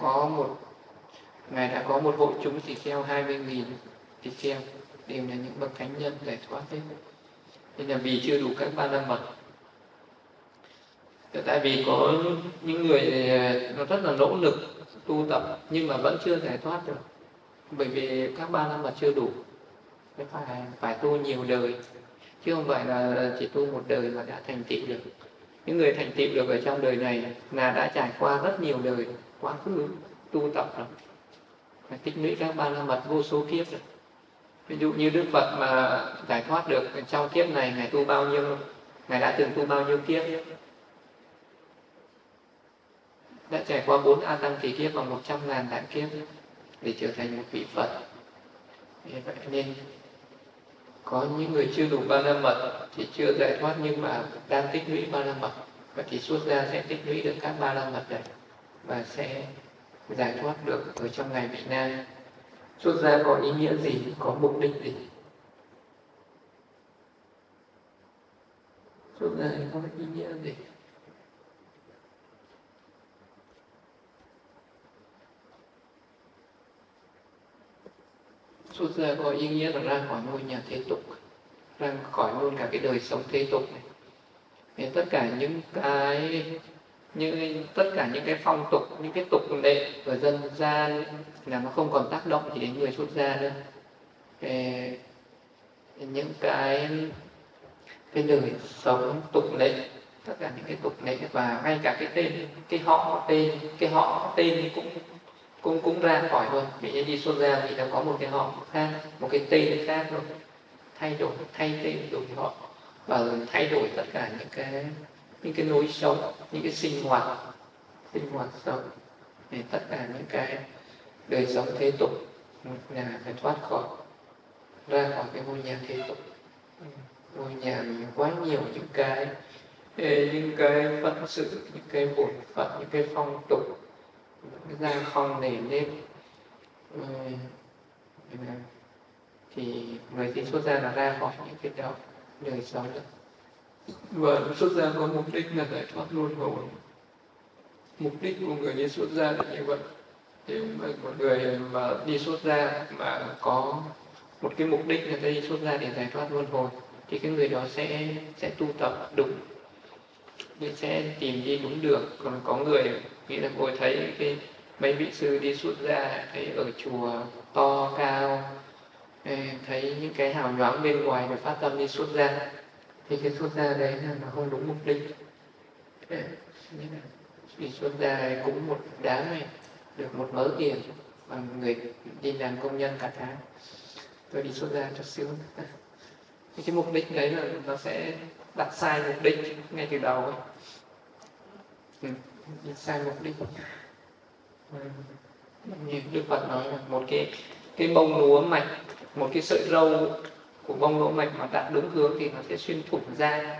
có một hội chúng tỳ kheo 20.000 tỳ kheo đều là những bậc thánh nhân giải thoát hết. Nên là vì chưa đủ các ba la mật. Tại vì có những người nó rất là nỗ lực tu tập nhưng mà vẫn chưa giải thoát được, bởi vì các ba la mật chưa đủ, phải tu nhiều đời, chứ không phải là chỉ tu một đời mà đã thành tựu được. Những người thành tựu được ở trong đời này là đã trải qua rất nhiều đời quá khứ tu tập rồi, phải tích lũy các ba la mật vô số kiếp rồi. Ví dụ như Đức Phật mà giải thoát được trong kiếp này, Ngài tu bao nhiêu, Ngài đã từng tu bao nhiêu kiếp, đã trải qua 4 A Tăng kỳ kiếp và 100.000 đại kiếp để trở thành một vị Phật. Vậy nên có những người chưa đủ ba la mật thì chưa giải thoát, nhưng mà đang tích lũy ba la mật, và thì xuất gia sẽ tích lũy được các ba la mật này và sẽ giải thoát được ở trong ngày vị na. Xuất gia có ý nghĩa gì, có mục đích gì? Xuất gia có ý nghĩa gì? Xuất gia có ý nghĩa là ra khỏi ngôi nhà thế tục, ra khỏi luôn cả cái đời sống thế tục này. Thì tất cả những cái phong tục, những cái tục lệ của dân gian là nó không còn tác động gì đến người xuất gia nữa. Những cái đời sống tục lệ, tất cả những cái tục lệ và ngay cả cái tên, cái họ tên cũng ra khỏi luôn. Vì đi xuất gia thì đã có một cái họ khác, một cái tên khác rồi, thay tên đổi họ và thay đổi tất cả những cái lối sống, những cái sinh hoạt sống, thì tất cả những cái đời sống thế tục là phải thoát khỏi, ra khỏi cái ngôi nhà thế tục. Ngôi nhà mình quá nhiều những cái phận sự, những cái bổn phận, những cái phong tục, những cái gia phong nề nếp, thì người đi xuất gia là ra khỏi những cái đó đời sống đó. Và xuất gia có mục đích là giải thoát luân hồi. Mục đích của người đi xuất gia là như vậy. Thì một người mà đi xuất gia mà có một cái mục đích là đi xuất gia để giải thoát luân hồi, thì cái người đó sẽ tu tập đúng, sẽ tìm đi đúng đường. Còn có người nghĩ là ngồi thấy mấy vị sư đi xuất gia, thấy ở chùa to cao, thấy những cái hào nhoáng bên ngoài và phát tâm đi xuất gia, thì cái xuất gia đấy là nó không đúng mục đích. Đi xuất gia cũng một đám này được một mớ tiền, và người đi làm công nhân cả tháng, tôi đi xuất gia cho sướng. Cái mục đích đấy là nó sẽ đặt sai mục đích ngay từ đầu ấy. Sai mục đích. Như Đức Phật nói là một cái bông lúa mạch, một cái sợi râu của bông lúa mạch mà đặt đúng hướng thì nó sẽ xuyên thủng ra.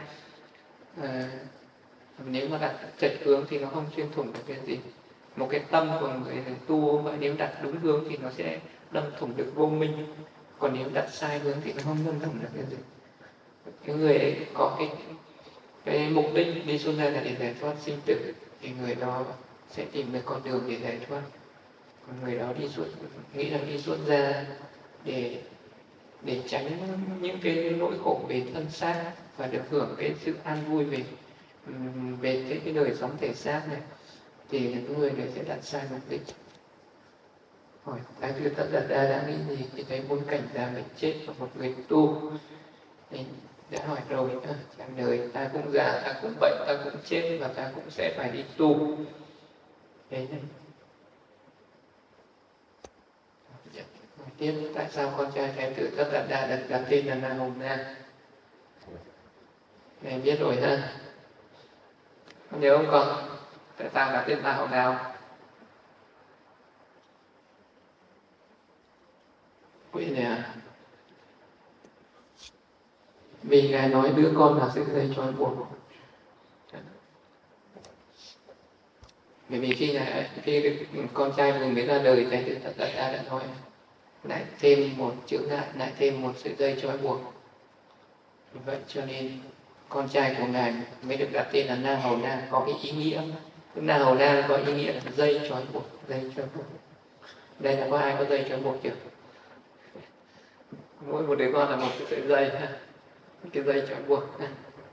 Nếu mà đặt chệch hướng thì nó không xuyên thủng được cái gì. Một cái tâm của người tu mà nếu đặt đúng hướng thì nó sẽ đâm thủng được vô minh. Còn nếu đặt sai hướng thì nó không đâm thủng được cái gì. Cái người ấy có cái mục đích đi xuất gia là để giải thoát sinh tử, thì người đó sẽ tìm được con đường để giải thoát. Còn người đó nghĩ là đi xuất gia để tránh những cái nỗi khổ về thân xác và được hưởng cái sự an vui về cái đời sống thể xác này, thì những người này sẽ đặt sai mục đích. Hỏi Thái Sư Tất Đạt Đa đã nghĩ gì thì thấy bốn cảnh già bệnh chết của một người tu. Thì đã hỏi rồi, chẳng đời ta cũng già, ta cũng bệnh, ta cũng chết, và ta cũng sẽ phải đi tu. Đấy này. Tiếp, tại sao con trai Thái tử Tất Đạt Đa đặt tên là Na Hồng Na? Này biết rồi ha. Con nhớ không con? Tại sao đặt tên Na Hồng nào? Quên nè. Vì Ngài nói đứa con là sợi dây trói buộc. Bởi vì khi con trai vừa mới ra đời, Thái tử Tất Đạt Đa đã nói lại thêm một chữ ngại, lại thêm một sợi dây trói buộc. Vậy cho nên con trai của Ngài mới được đặt tên là Na Hầu Na, có cái ý nghĩa. Na Hầu Na có ý nghĩa là dây trói buộc, dây trói buộc. Đây là có ai có dây trói buộc chưa? Mỗi một đứa con là một cái sợi dây ha, cái dây trói buộc ha.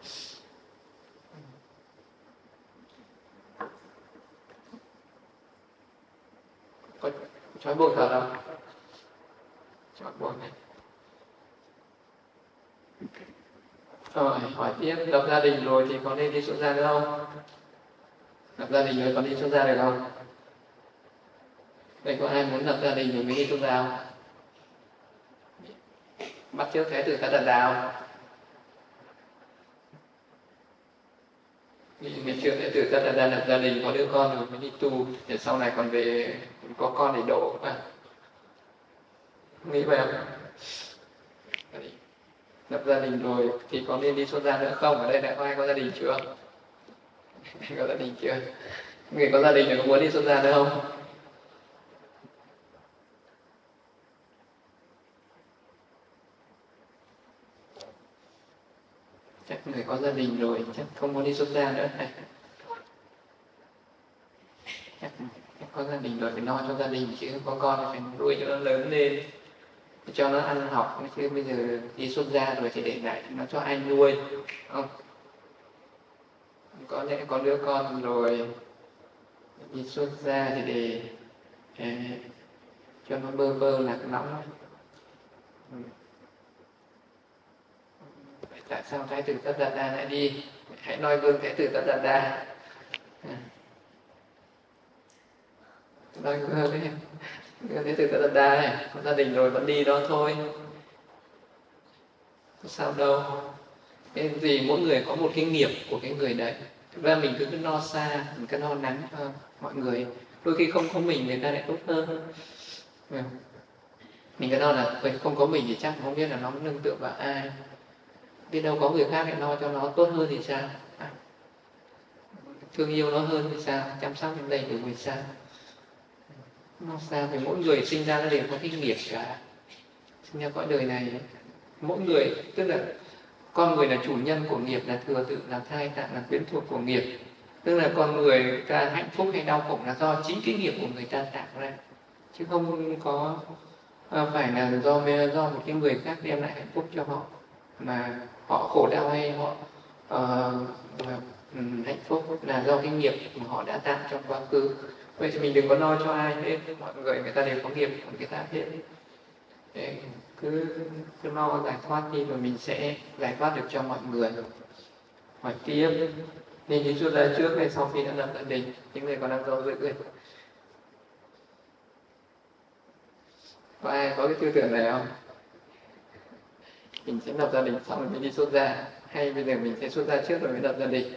Có trói buộc thật không? Trói buộc này. Rồi, hỏi tiếp, lập gia đình rồi thì có nên đi xuất gia được không? Lập gia đình rồi có đi xuất gia được không? Đây có ai muốn lập gia đình rồi mới đi xuất gia không? bắt chước Thái tử Tất Đạt Đa. Ngày trước Thái tử Tất Đạt Đa lập gia đình, có đứa con rồi mới đi tu, để sau này còn về có con để độ mà. Nghĩ vậy không? Lập gia đình rồi thì có nên đi xuất gia nữa không? Ở đây đã có ai có gia đình chưa? Có gia đình chưa? Người có gia đình thì có muốn đi xuất gia nữa không? Chắc người có gia đình rồi chắc không muốn đi xuất gia nữa này. Chắc có gia đình rồi phải lo cho gia đình, chứ có con thì phải nuôi cho nó lớn lên, cho nó ăn học, chứ bây giờ đi xuất gia rồi thì để lại nó cho anh nuôi, không? Có lẽ có đứa con rồi đi xuất gia thì để cho nó bơ vơ lạc lõng. Tại sao Thái tử Tất Đạt Đa lại đi? Hãy noi gương Thái tử Tất Đạt Đa. Noi gương đấy, Thái tử Tất Đạt Đa này, có gia đình rồi vẫn đi đó thôi, có sao đâu. Cái gì mỗi người có một cái nghiệp của cái người đấy. Thực ra mình cứ lo xa, mình cứ lo lắng mọi người, đôi khi không có mình người ta lại tốt hơn. Mình cứ lo là không có mình thì chắc không biết là nó nương tựa vào ai, biết đâu có người khác lại lo cho nó tốt hơn thì sao, thương yêu nó hơn thì sao, chăm sóc đến đầy đủ thì sao. Nó sao thì mỗi người sinh ra nó đều có cái nghiệp cả, sinh ra cõi đời này mỗi người, tức là con người là chủ nhân của nghiệp, là thừa tự, là thai tạng, là quyến thuộc của nghiệp. Tức là con người ta hạnh phúc hay đau khổ là do chính cái nghiệp của người ta tạo ra, chứ không có phải là do một cái người khác đem lại hạnh phúc cho họ, mà họ khổ đau hay họ hạnh phúc là do cái nghiệp mà họ đã tạo trong quá khứ. Vậy thì mình đừng có lo cho ai hết, mọi người ta đều có nghiệp của người ta hết. Cứ lo giải thoát đi rồi mình sẽ giải thoát được cho mọi người. Hỏi tiếp, nên đi xuất gia trước hay sau khi đã lập gia đình? Những người còn đang do dự ấy, có ai có cái tư tưởng này không? Mình sẽ lập gia đình xong rồi mình đi xuất gia, hay bây giờ mình sẽ xuất gia trước rồi mới lập gia đình?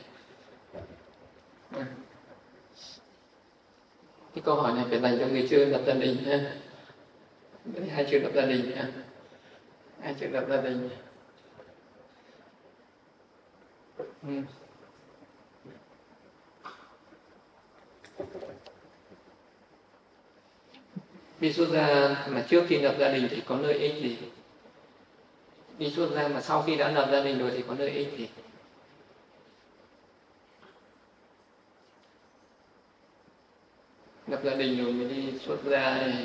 Cái câu hỏi này phải dành cho người chưa lập gia đình nha. Ai chưa lập gia đình nha? Ai chưa lập gia đình? Đi xuất gia mà trước khi lập gia đình thì có lợi ích gì? Đi xuất gia mà sau khi đã lập gia đình rồi thì có lợi ích gì? Lập gia đình rồi mới đi xuất gia thì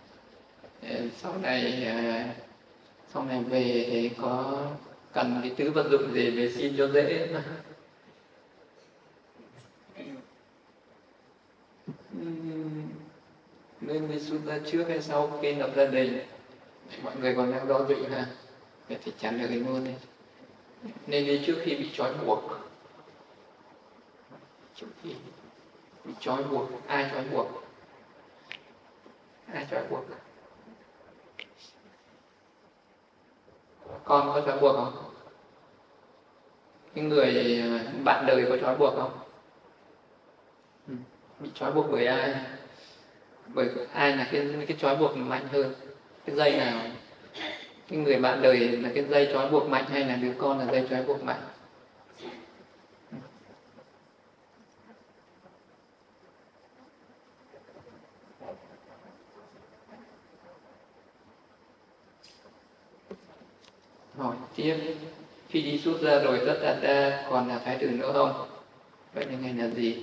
sau này về thì có cần cái thứ vật dụng gì về xin cho dễ mà. Nên đi xuất gia trước hay sau khi lập gia đình? Mọi người còn đang do dự ha, vậy thì trả lời luôn đi. Nên đi trước khi bị trói buộc. Trước khi bị trói buộc, ai trói buộc? Ai trói buộc? Con có trói buộc không? Cái người bạn đời có trói buộc không? Bị trói buộc bởi ai? Bởi ai là cái trói buộc mạnh hơn? Cái dây nào? Cái người bạn đời là cái dây trói buộc mạnh hay là đứa con là dây trói buộc mạnh? Hỏi tiếp, khi đi xuất gia rồi Tất Đạt Đa còn là thái tử nữa không? Vậy là ngày là gì?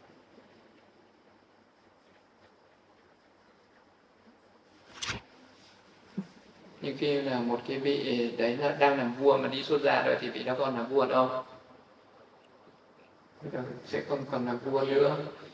Như khi là một cái vị đấy là đang làm vua mà đi xuất gia rồi thì vị đó còn là vua đâu? Sẽ không còn là vua nữa.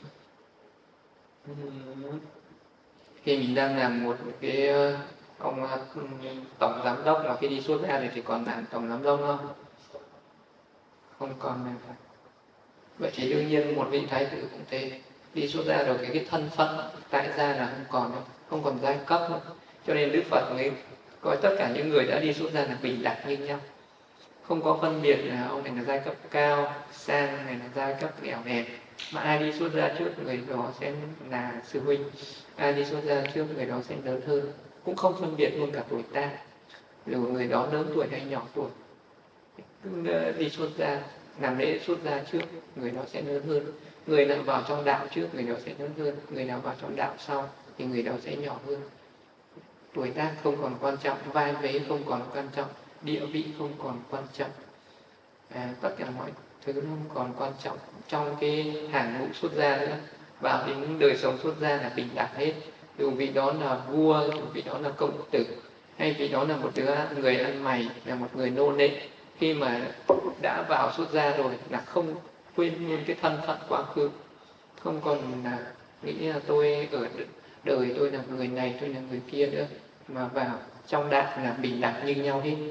Khi mình đang làm một cái ông tổng giám đốc mà khi đi xuất gia thì còn làm tổng giám đốc không? Không còn là. Vậy thì đương nhiên một vị thái tử cũng thế, đi xuất gia rồi cái thân phận tại gia là không còn giai cấp nữa. Cho nên Đức Phật mới coi tất cả những người đã đi xuất gia là bình đẳng như nhau, không có phân biệt là ông này là giai cấp cao sang, này là giai cấp nghèo hèn, mà ai đi xuất gia trước người đó sẽ là sư huynh, ai đi xuất gia trước người đó sẽ lớn hơn, cũng không phân biệt luôn cả tuổi tác, dù người đó lớn tuổi hay nhỏ tuổi. Đi xuất gia, làm lễ xuất gia trước người đó sẽ lớn hơn, người nào vào trong đạo trước người đó sẽ lớn hơn, người nào vào trong đạo sau thì người đó sẽ nhỏ hơn. Tuổi tác không còn quan trọng, vai vế không còn quan trọng, địa vị không còn quan trọng, tất cả mọi thứ không còn quan trọng trong cái hàng ngũ xuất gia nữa. Vào đến đời sống xuất gia là bình đẳng hết, dù vị đó là vua, dù vị đó là công tử, hay vị đó là một đứa người ăn mày, là một người nô lệ, khi mà đã vào xuất gia rồi là không quên luôn cái thân phận quá khứ, không còn là nghĩ là tôi ở đời tôi là người này, tôi là người kia nữa, mà vào trong đạo là bình đẳng như nhau hết.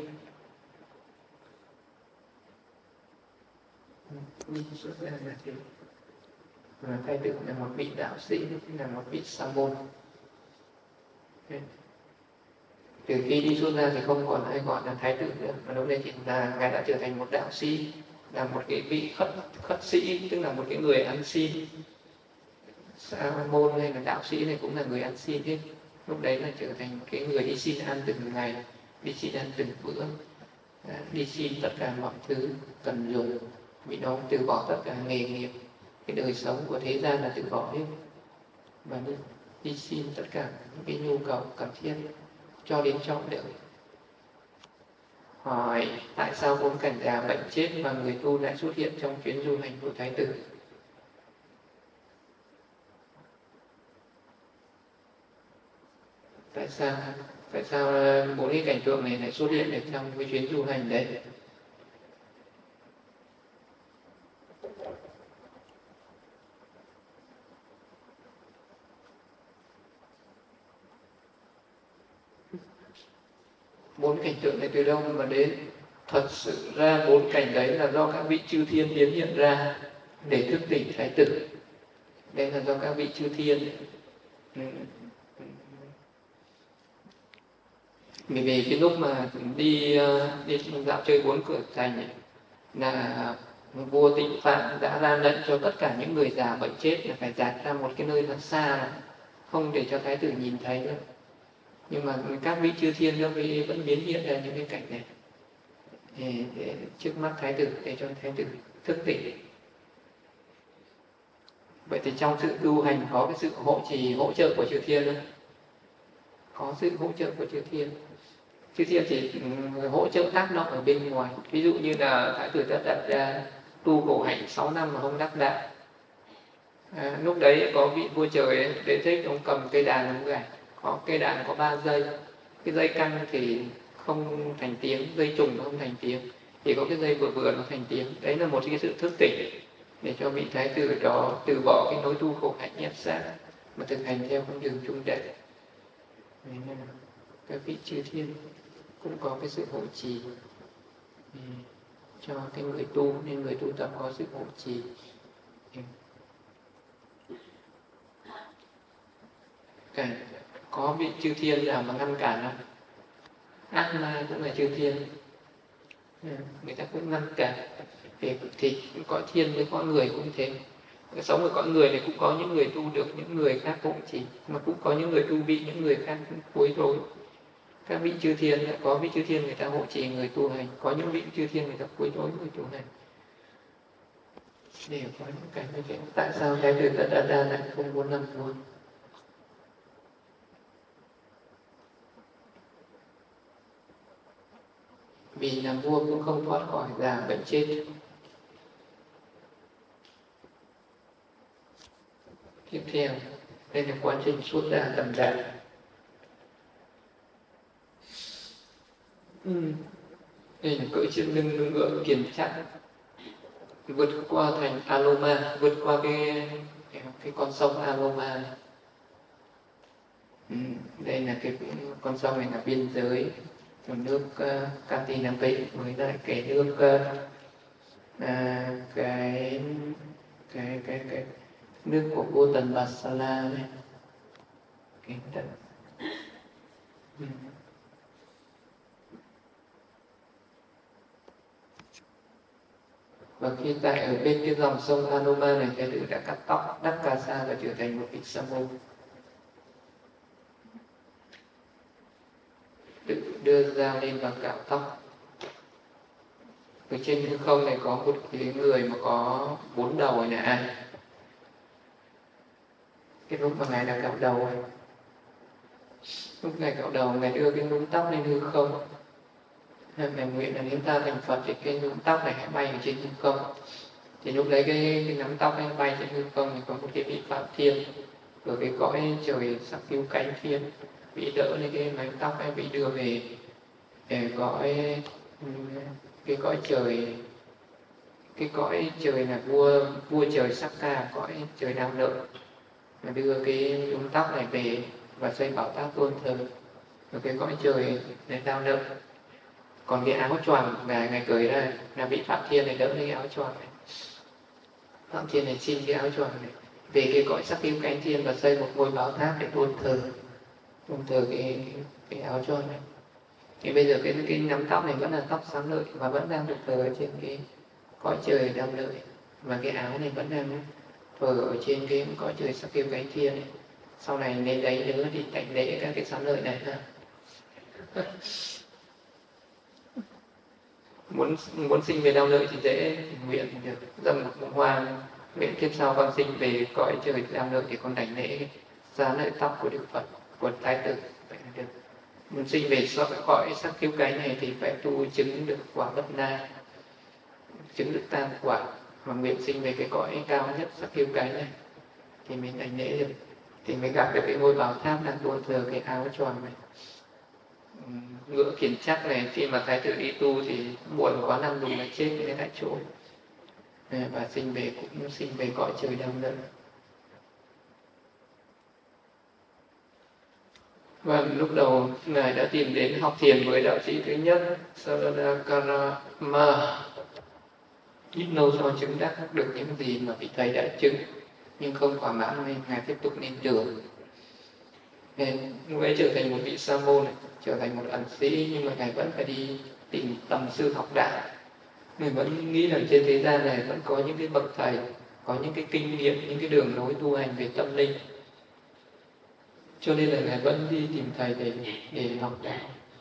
Xuất gia là thế. Và Thái tử là một vị đạo sĩ, là một vị sa môn. Từ khi đi xuất gia thì không còn ai gọi là thái tử nữa, mà lúc đây chỉ là ngài đã trở thành một đạo sĩ, là một cái vị khất sĩ, tức là một cái người ăn xin. Sa môn hay là đạo sĩ này cũng là người ăn xin hết. Lúc đấy là trở thành một cái người đi xin ăn từng ngày, đi xin ăn từng bữa, đi xin tất cả mọi thứ cần dùng, vì đó từ bỏ tất cả nghề nghiệp, cái đời sống của thế gian là từ bỏ hết, và đi xin tất cả những cái nhu cầu cần thiết cho đến trọn đời. Hỏi tại sao 4 cảnh già bệnh chết mà người tu lại xuất hiện trong chuyến du hành của Thái tử? Tại sao 4 cái cảnh tượng này lại xuất hiện ở trong cái chuyến du hành đấy? Bốn cảnh tượng này từ đâu mà đến? Thật sự ra 4 cảnh đấy là do các vị chư thiên biến hiện ra để thức tỉnh Thái tử. Đây là do các vị chư thiên. Vì cái lúc mà đi dạo chơi 4 cửa thành ấy, là vua Tịnh Phạn đã ra lệnh cho tất cả những người già bệnh chết là phải dạt ra một cái nơi thật xa, không để cho Thái tử nhìn thấy nữa. Nhưng mà các vị chư thiên các vị vẫn biến hiện ra những cái cảnh này để trước mắt Thái tử, để cho Thái tử thức tỉnh. Vậy thì trong sự tu hành có cái sự hỗ trợ của chư thiên nữa, có sự hỗ trợ của chư thiên. Chư thiên thì hỗ trợ tác động ở bên ngoài. Ví dụ như là Thái tử đã đặt ra tu khổ hạnh 6 năm mà không đắc đạo. Lúc đấy có vị vua trời Đế Thích, ông cầm cây đàn ông gảy, có cây đàn có 3 dây, cái dây căng thì không thành tiếng, dây trùng không thành tiếng, chỉ có cái dây vừa vừa nó thành tiếng. Đấy là một cái sự thức tỉnh để cho vị Thái tử đó từ bỏ cái nối tu khổ hạnh nhất xác mà thực hành theo con đường trung đệ. Nên các vị chư thiên cũng có cái sự hộ trì cho cái người tu, nên người tu tập có sự hộ trì. Có vị chư thiên nào mà ngăn cản không? Ác ma cũng là chư thiên, người ta cũng ngăn cản. Thì cõi thiên với cõi người cũng thế. Sống ở cõi người này cũng có những người tu được, những người khác cũng chỉ, mà cũng có những người tu bị những người khác quấy rối. Các vị chư thiên, có vị chư thiên người ta hộ trì người tu hành, có những vị chư thiên người ta quấy rối người tu hành. Đều có những cái như thế. Tại sao Thái tử Tất Đạt Đa lại không muốn làm vua? Vì làm vua cũng không thoát khỏi già bệnh chết. Tiếp theo, đây là quá trình xuất gia tầm đạt. Đây là cưỡi trên lưng ngựa kiền chắc, vượt qua thành Aloma, vượt qua cái con sông Aloma. Đây là cái con sông này là biên giới của nước Cantinapé với lại cái nước cái nước của vua Tần Basala này. Cái đất. Và khi tại ở bên cái dòng sông Hanuman này, Thái tử đã cắt tóc Dakasa và trở thành một vị sa môn, tự đưa dao lên và cạo tóc. Ở trên hư không này có một cái người mà có 4 đầu này là ai? Cái lúc mà ngài đang cạo đầu ấy, lúc ngài cạo đầu, ngài đưa cái nhúm tóc lên hư không. Ngài nguyện là nếu ta thành Phật thì cái nhúm tóc này hãy bay ở trên hư không. Thì lúc đấy cái nắm tóc ấy bay trên hư không thì có một cái vị Phạm Thiên ở cái cõi trời sắc cứu cánh thiên, bị đỡ lên cái mái tóc ấy, bị đưa về cõi cái cõi trời là vua trời sắc ca, cõi trời đau nợ, mà đưa cái nhúm tóc này về và xây bảo tác tôn thờ ở cái cõi trời đau nợ. Còn cái áo choàng ngài cởi ra là vị Phạm Thiên này đỡ lấy cái áo choàng này. Phạm Thiên này xin cái áo choàng này về cái cõi sắc cứu cánh thiên và xây một ngôi bảo tháp để tôn thờ cái áo choàng này. Thì bây giờ cái nắm tóc này vẫn là tóc xám lợi và vẫn đang được thờ ở trên cái cõi trời đau lợi, và cái áo này vẫn đang thờ ở trên cái cõi trời sắc cứu cánh thiên này. Sau này nên đấy nữa thì tạnh lễ các cái xám lợi này ha. Muốn sinh về đau lợi thì dễ nguyện được dâng một bông hoa, nguyện kiếp sau con sinh về cõi trời đau lợi thì con đảnh lễ giá lợi tóc của Đức Phật, của Thái tử, vậy là được. Muốn sinh về cõi sắc cứu cánh này thì phải tu chứng được quả Bất Na, chứng được tam quả, mà nguyện sinh về cái cõi cao nhất sắc cứu cánh này thì mình đảnh lễ được, thì mới gặp được cái ngôi bảo tháp đang tôn thờ cái áo choàng này. Ngựa Kiền Trắc này khi mà Thái tử đi tu thì buồn quá nằm đùng là chết cái tại chỗ, và sinh về cõi trời đau nợ. Và lúc đầu ngài đã tìm đến học thiền với đạo sĩ thứ nhất Sadakarama. Ít lâu sau chứng đắc được những gì mà vị thầy đã chứng, nhưng không thỏa mãn nên ngài tiếp tục lên đường. Ngài trở thành một vị sa môn này, trở thành một ẩn sĩ, nhưng mà ngài vẫn phải đi tìm tầm sư học đạo. Ngài vẫn nghĩ rằng trên thế gian này vẫn có những cái bậc thầy, có những cái kinh nghiệm, những cái đường lối tu hành về tâm linh. Cho nên là ngài vẫn đi tìm thầy để học đạo.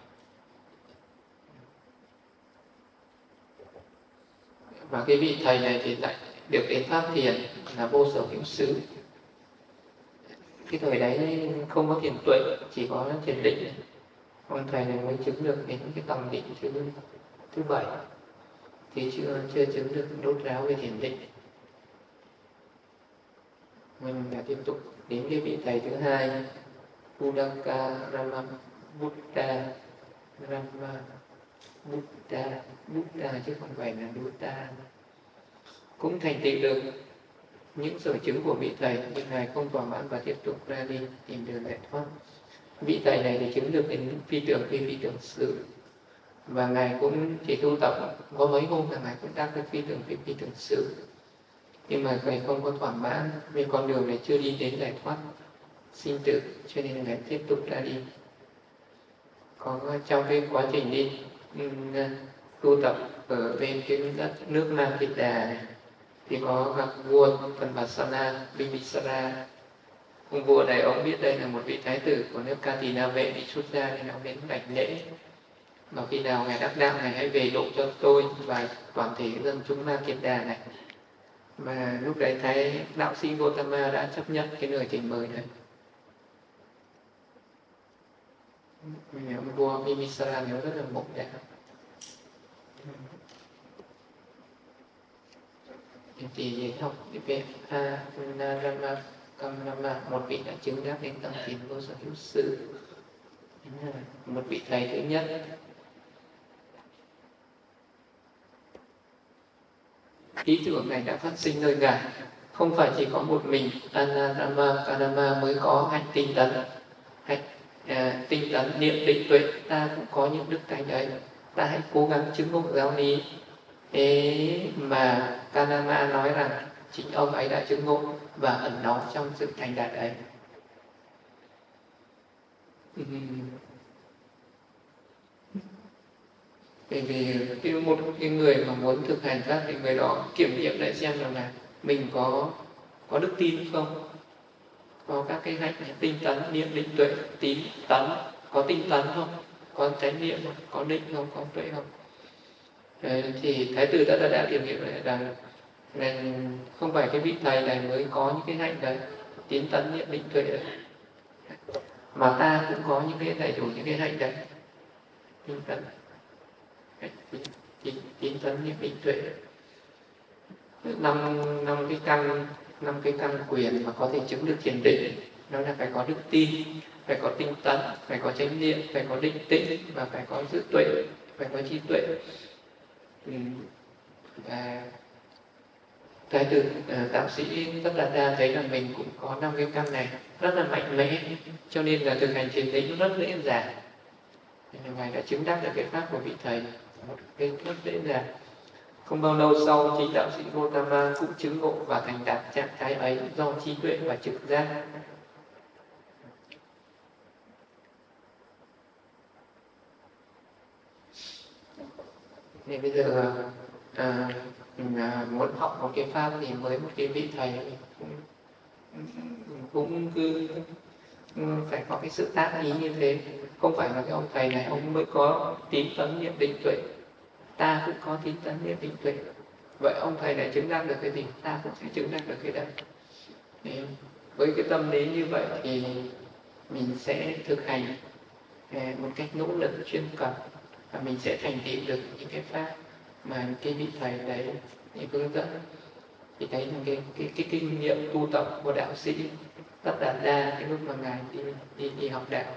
Và cái vị thầy này thì lại được đến pháp thiền là Vô Sở Hữu Xứ. Cái thời đấy không có thiền tuệ, chỉ có thiền định. Ông thầy này mới chứng được đến cái tầng định thứ 7, thì chưa chứng được đốt ráo về thiền định. Mình đã tiếp tục đến cái vị thầy thứ hai, Udakarama Buddha Rama Buddha chứ không phải là Buddha. Cũng thành tựu được những sở chứng của vị thầy, nhưng ngài không thỏa mãn và tiếp tục ra đi tìm đường giải thoát. Vị thầy này thì chứng được đến phi tưởng sự, và ngài cũng chỉ tu tập có mấy hôm là ngài cũng đắc được phi tưởng sự, nhưng mà ngài không có thỏa mãn vì con đường này chưa đi đến giải thoát sinh tử, cho nên ngài tiếp tục ra đi. Có trong cái quá trình đi tu tập ở bên cái đất nước Nam Kiệt Đà này, thì có gặp vua Kanvasana Bimbisara. Ông vua này ông biết đây là một vị thái tử của nước Katina Vệ bị xuất gia, nên ông đến đảnh lễ. Và khi nào ngài đắc đạo, ngài hãy về độ cho tôi và toàn thể dân chúng Nam Kiệt Đà này. Mà lúc đấy thấy đạo sĩ Gotama đã chấp nhận cái lời thỉnh mời này. Ông vua Bimbisara nhớ rất là mộng đẹp. Thì học về Narama Kamrama, một vị đã chứng đắc đến tầng thiền Vô Sở Hữu Sự, một vị thầy thứ nhất. Ý tưởng này đã phát sinh nơi ngài, không phải chỉ có một mình Anarama Karama mới có hành tinh tấn niệm định tuệ, ta cũng có những đức thánh ấy. Ta hãy cố gắng chứng ngộ giáo lý. Thế mà Kanama nói rằng chính ông ấy đã chứng ngộ và ẩn náu trong sự thành đạt ấy. Bởi vì một cái người mà muốn thực hành pháp thì người đó kiểm nghiệm lại xem rằng là mình có đức tin không, có các cái hạnh tinh tấn, niệm, định, tuệ. Tín tấn, có tinh tấn không, có chánh niệm không, có định không, có tuệ không. Thì Thái tử đã kiểm nghiệm lại rằng là không phải cái vị thầy này mới có những cái hạnh đấy, tín tấn, niệm, định, tuệ đấy, mà ta cũng có những cái đầy đủ những cái hạnh đấy, tinh tấn, tín tấn, niệm, định, tuệ. năm cái căn quyền mà có thể chứng được thiền định, nó là phải có đức tin, phải có tinh tấn, phải có chánh niệm, phải có định tĩnh, và phải có giữ tuệ, phải có trí tuệ. Và Thái tử đạo sĩ Tất Đạt Đa thấy là mình cũng có 5 cái căn này rất là mạnh mẽ, cho nên là thực hành thiền định rất dễ dàng. Ngài đã chứng đắc được cái pháp của vị thầy một cái rất dễ dàng. Không bao lâu sau, chính đạo sĩ Gotama cũng chứng ngộ và thành đạt trạng thái ấy do trí tuệ và trực giác. Thì bây giờ mình muốn học một cái pháp thì mới một cái vị thầy cũng cứ phải có cái sự tác ý như thế. Không phải là cái ông thầy này ông mới có tín tấn niệm định tuệ, ta cũng có tín tấn niệm định tuệ. Vậy ông thầy này chứng đắc được cái gì, ta cũng sẽ chứng đắc được cái đấy. Với cái tâm lý như vậy thì mình sẽ thực hành một cách nỗ lực chuyên cần, và mình sẽ thành tựu được những cái pháp mà cái vị thầy đấy hướng dẫn. Thì đấy là cái kinh nghiệm tu tập của đạo sĩ Tất Đạt Đa cái lúc mà ngài đi học đạo.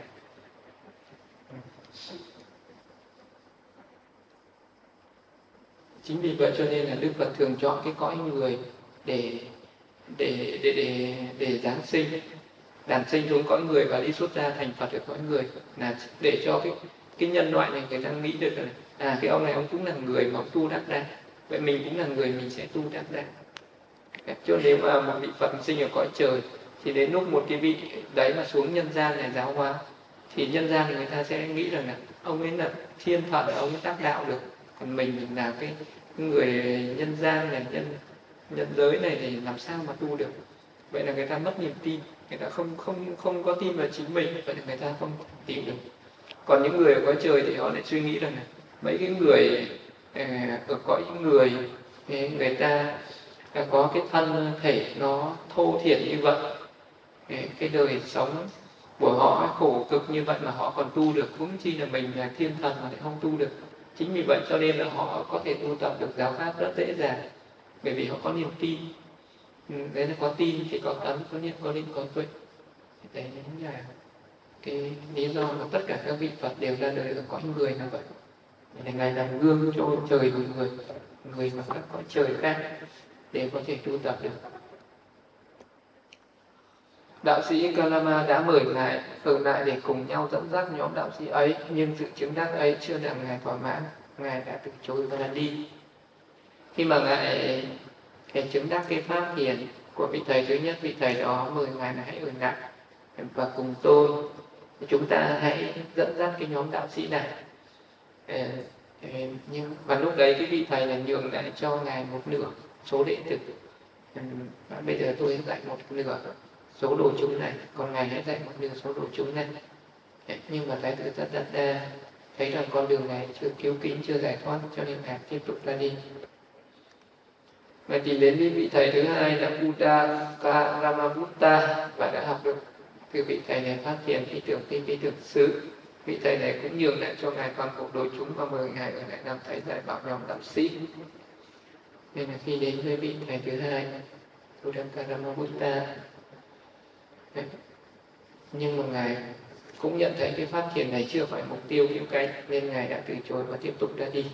Chính vì vậy cho nên là Đức Phật thường chọn cái cõi người để giáng sinh, đản sinh xuống cõi người và đi xuất gia thành Phật ở cõi người, là để cho cái nhân loại này người ta nghĩ được là cái ông này ông cũng là người mà ông tu đắc đa, vậy mình cũng là người, mình sẽ tu đắc đa. Cho nếu mà một vị Phật sinh ở cõi trời thì đến lúc một cái vị đấy mà xuống nhân gian này giáo hóa, thì nhân gian thì người ta sẽ nghĩ rằng là ông ấy là thiên Phật, ông ấy tác đạo được, còn mình là cái người nhân gian này, nhân giới này thì làm sao mà tu được. Vậy là người ta mất niềm tin, người ta không có tin vào chính mình, vậy là người ta không tìm được. Còn những người ở cõi trời thì họ lại suy nghĩ rằng là mấy cái người ở cõi người, người ta có cái thân thể nó thô thiển như vậy, cái đời sống của họ khổ cực như vậy mà họ còn tu được, cũng chi là mình là thiên thần mà lại không tu được. Chính vì vậy cho nên là họ có thể tu tập được giáo pháp rất dễ dàng, bởi vì họ có niềm tin. Đấy là có tin thì có tấn, có niệm, có định, có tuệ. Đấy là cái lý do mà tất cả các vị Phật đều ra đời ở cõi người là vậy. Để Ngài làm gương cho trời người mà các cõi trời khác để có thể tu tập được. Đạo sĩ Kalama đã mời Ngài ở lại để cùng nhau dẫn dắt nhóm đạo sĩ ấy, nhưng sự chứng đắc ấy chưa làm Ngài thỏa mãn, Ngài đã từ chối và đi. Khi mà Ngài chứng đắc cái pháp thiền của vị thầy thứ nhất, vị thầy đó mời Ngài là hãy ở lại và cùng tôi, chúng ta hãy dẫn dắt cái nhóm đạo sĩ này. Nhưng và lúc đấy cái vị thầy này nhường lại cho Ngài một nửa số đệ tử. Và bây giờ tôi dạy một nửa số đồ chúng này, còn Ngài hãy dạy một nửa số đồ chúng này. Nhưng mà Thái tử Tất Đạt Đa thấy rằng con đường này chưa cứu kính, chưa giải thoát, cho nên Ngài tiếp tục ra đi. Ngài tìm đến với vị thầy thứ hai là Buddha Karamabutta và đã học được từ vị thầy này phát triển ý tưởng tin, ý tưởng xứ. Vị thầy này cũng nhường lại cho Ngài toàn bộ đồ chúng và mời Ngài ở lại làm thầy dạy bảo nhóm đạo sĩ. Nên là khi đến với vị thầy thứ hai, Buddha Karamabutta, nhưng mà Ngài cũng nhận thấy cái phát triển này chưa phải mục tiêu cứu cánh, nên Ngài đã từ chối và tiếp tục ra đi.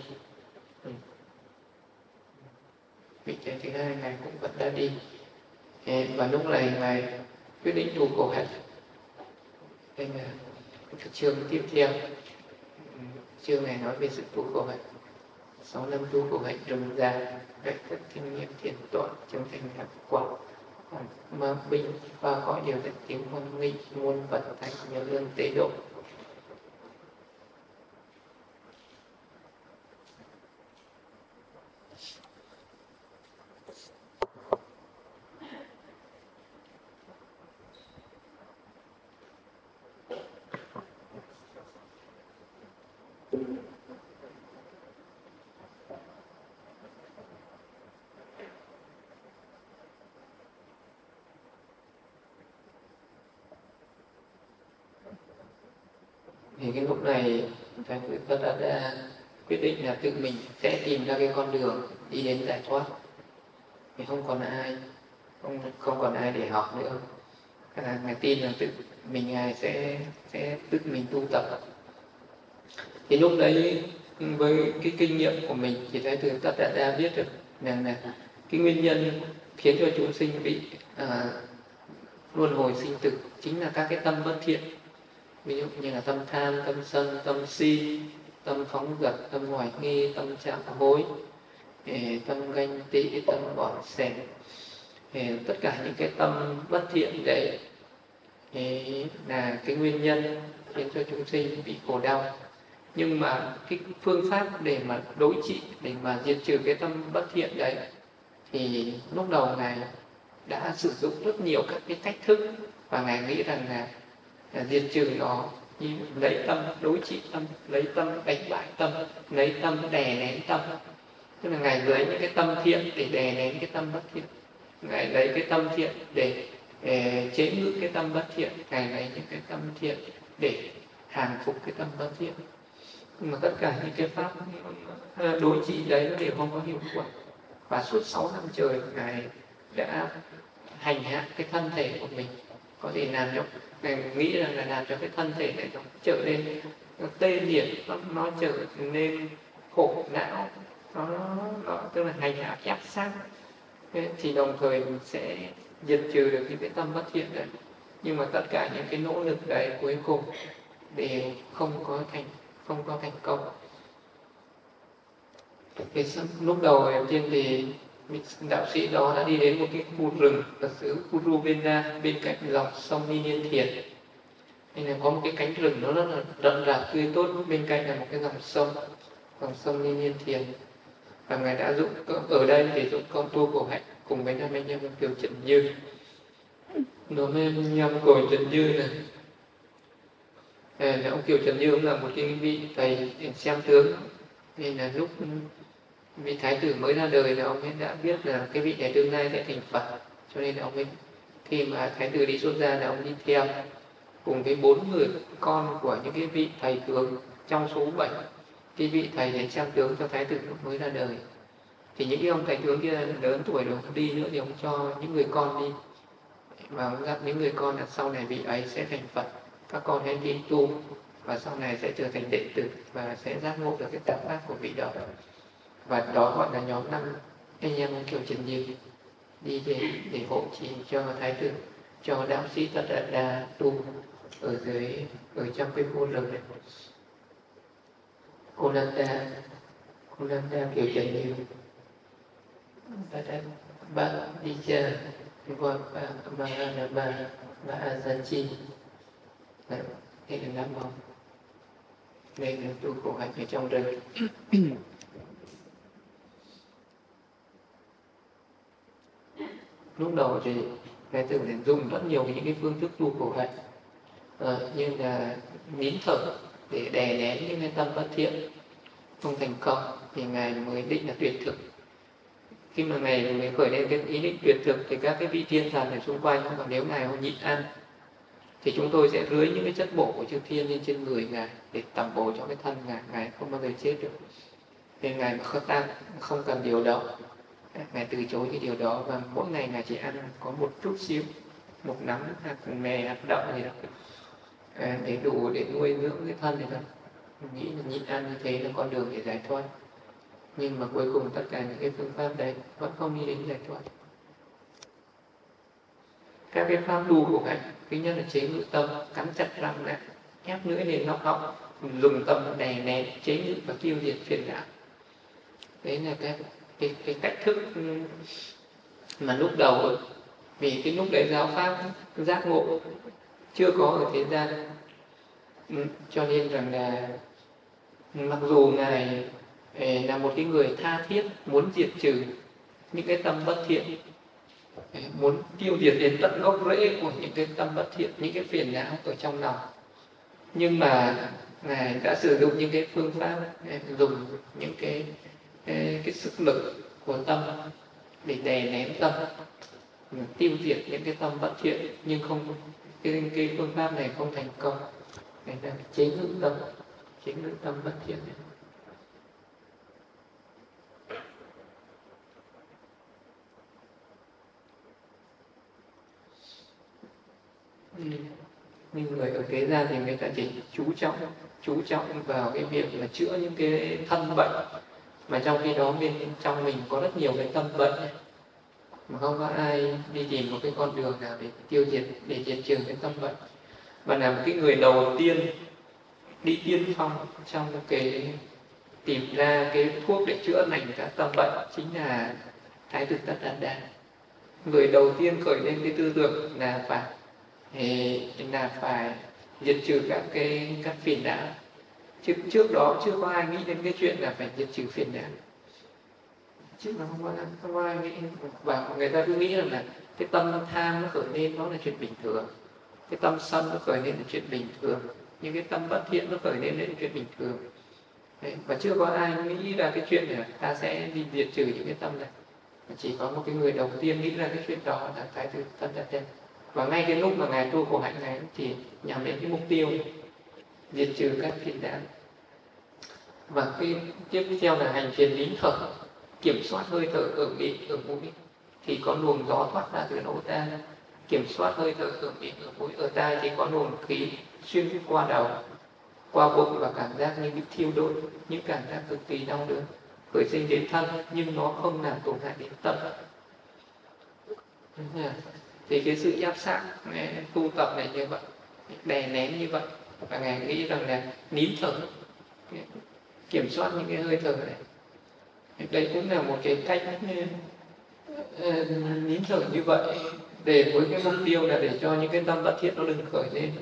Vị thầy thứ hai Ngài cũng vẫn ra đi. Và lúc này Ngài quyết định tu khổ hạnh. Đây là cái chương tiếp theo. Chương này nói về sự tu khổ hạnh. 6 năm tu khổ hạnh rừng già, đại tất kinh nghiệm thiền tọa, chứng thành lạc quả, mà bình và có điều dẫn tiếng hoan nghênh muôn vật thành nhờ lương tế độ. Thì cái lúc này Thái tử Tất Đạt Đa quyết định là tự mình sẽ tìm ra cái con đường đi đến giải thoát. Thì không còn ai, không còn ai để học nữa. Cái là Ngài tin là tự mình Ngài sẽ tự mình tu tập. Thì lúc đấy với cái kinh nghiệm của mình thì Thái tử Tất Đạt Đa biết được là cái nguyên nhân khiến cho chúng sinh bị luân hồi sinh tử chính là các cái tâm bất thiện. Ví dụ như là tâm tham, tâm sân, tâm si, tâm phóng dật, tâm hoài nghi, tâm chạm hối, tâm ganh tị, tâm bỏn xẻn. Tất cả những cái tâm bất thiện đấy là cái nguyên nhân khiến cho chúng sinh bị khổ đau. Nhưng mà cái phương pháp để mà đối trị, để mà diệt trừ cái tâm bất thiện đấy thì lúc đầu Ngài đã sử dụng rất nhiều các cái cách thức, và Ngài nghĩ rằng là diệt trừ nó như lấy tâm đối trị tâm, lấy tâm đánh bại tâm, lấy tâm đè nén tâm. Tức là Ngài lấy những cái tâm thiện để đè nén cái tâm bất thiện, Ngài lấy cái tâm thiện để chế ngự cái tâm bất thiện, Ngài lấy những cái tâm thiện để hàng phục cái tâm bất thiện. Nhưng mà tất cả những cái pháp đối trị đấy nó đều không có hiệu quả. Và suốt 6 năm trời Ngài đã hành hạ cái thân thể của mình, có thể làm cho Ngài nghĩ rằng là làm cho cái thân thể này nó trở nên tê liệt, nó trở nên khổ não, nó tức là hành hạ ép sát. Thì đồng thời mình sẽ diệt trừ được những cái tâm bất thiện đấy. Nhưng mà tất cả những cái nỗ lực đấy cuối cùng đều không có thành công. Thì lúc đầu tiên thì đạo sĩ đó đã đi đến một cái khu rừng ở xứ Kuruvena bên cạnh dòng sông Ni Niên Thiền. Nên là có một cái cánh rừng nó rất là rậm rạp tươi tốt, bên cạnh là một cái dòng sông Ni Niên Thiền. Và Ngài đã dụng ở đây để dụng công tu khổ hạnh cùng với năm anh em Kiều Trần Như. Đối với anh em Kiều Trần Như này, ông Kiều Trần Như cũng là một cái vị thầy xem tướng. Nên là lúc vị thái tử mới ra đời là ông ấy đã biết là cái vị này tương lai sẽ thành Phật, cho nên là ông ấy khi mà thái tử đi xuất gia là ông đi theo cùng với 4 người con của những cái vị thầy tướng trong số 7 cái vị thầy đến xem tướng cho thái tử lúc mới ra đời. Thì những cái ông thầy tướng kia lớn tuổi rồi không đi nữa thì ông cho những người con đi, và ông dặn những người con là sau này vị ấy sẽ thành Phật, các con hãy đi tu và sau này sẽ trở thành đệ tử và sẽ giác ngộ được cái đạo pháp của vị đó. Và đó gọi là nhóm 5 anh em ông Kiều Trần Như đi để hộ trì cho thái tử, cho đạo sĩ Tất Đạt Đa tu ở trong cái khu rừng này. Cô Nanda Kiều Trần Như ba đi chơi qua ba Azachi. Đây là năm mong, đây là tu khổ hạnh ở trong rừng. Lúc đầu thì Ngài Tử dùng rất nhiều những cái phương thức tu khổ hạnh, như là nín thở để đè nén những cái tâm bất thiện. Không thành công thì Ngài mới định là tuyệt thực. Khi mà Ngài mới khởi lên cái ý định tuyệt thực thì các cái vị thiên thần ở xung quanh không, còn nếu Ngài không nhịn ăn thì chúng tôi sẽ rưới những cái chất bổ của chư thiên lên trên người Ngài để tẩm bổ cho cái thân Ngài không bao giờ chết được. Nên Ngài mà không cần điều đó, Ngài từ chối cái điều đó, và mỗi ngày Ngài chỉ ăn có một chút xíu, một nắm hạt mè, hạt đậu gì đó, để đủ để nuôi dưỡng cái thân này thôi. Mình nghĩ là nhịn ăn như thế là con đường để giải thoát. Nhưng mà cuối cùng tất cả những cái phương pháp đấy vẫn không đi đến giải thoát. Các cái pháp tu của Ngài, thứ nhất là chế ngự tâm, cắn chặt răng lại, ép lưỡi lên nóc họng, dùng tâm đè nén, chế ngự và tiêu diệt phiền não. Đấy là cái cách thức mà lúc đầu, vì cái lúc đấy giáo pháp giác ngộ chưa có ở thế gian, cho nên rằng là mặc dù Ngài là một cái người tha thiết muốn diệt trừ những cái tâm bất thiện, muốn tiêu diệt đến tận gốc rễ của những cái tâm bất thiện, những cái phiền não ở trong lòng, nhưng mà Ngài đã sử dụng những cái phương pháp, dùng những cái sức lực của tâm để đè nén tâm, tiêu diệt những cái tâm bất thiện, nhưng không, cái phương pháp này không thành công. Đấy là chế ngự tâm bất thiện. Nhưng người ở thế gian thì người ta chỉ chú trọng vào cái việc là chữa những cái thân bệnh, mà trong khi đó bên trong mình có rất nhiều cái tâm bệnh ấy, mà không có ai đi tìm một cái con đường nào để tiêu diệt, để diệt trừ cái tâm bệnh. Và là một cái người đầu tiên đi tiên phong trong cái tìm ra cái thuốc để chữa lành các tâm bệnh chính là Thái tử Tất Đạt Đa. Người đầu tiên khởi lên cái tư tưởng là phải diệt trừ các phiền não. Chứ trước đó chưa có ai nghĩ đến cái chuyện là phải diệt trừ phiền não. Trước đó không có ai nghĩ, và người ta cứ nghĩ rằng là cái tâm tham nó khởi lên đó là chuyện bình thường, cái tâm sân nó khởi lên là chuyện bình thường, những cái tâm bất thiện nó khởi lên là chuyện bình thường. Đấy, và chưa có ai nghĩ ra cái chuyện là ta sẽ đi diệt trừ những cái tâm này. Chỉ có một cái người đầu tiên nghĩ ra cái chuyện đó là Thái tử Tất Đạt Đa. Và ngay cái lúc mà ngài tu khổ hạnh này thì nhằm đến cái mục tiêu diệt trừ các phiền não. Và cái tiếp theo là hành thiền nín thở, kiểm soát hơi thở ở miệng, ở mũi, thì có luồng gió thoát ra từ lỗ tai. Kiểm soát hơi thở ở miệng, ở mũi, ở tai thì có luồng khí xuyên qua đầu, qua bụng, và cảm giác như bị thiêu đốt, những cảm giác cực kỳ đau đớn khởi sinh đến thân, nhưng nó không làm tổn hại đến tâm. Thì cái sự ép sát tu tập này như vậy, đè nén như vậy, và ngài nghĩ rằng là nín thở, kiểm soát những cái hơi thở này. Đây cũng là một cái cách nín thở như vậy, để với cái mục tiêu là để cho những cái tâm bất thiện nó đừng khởi lên,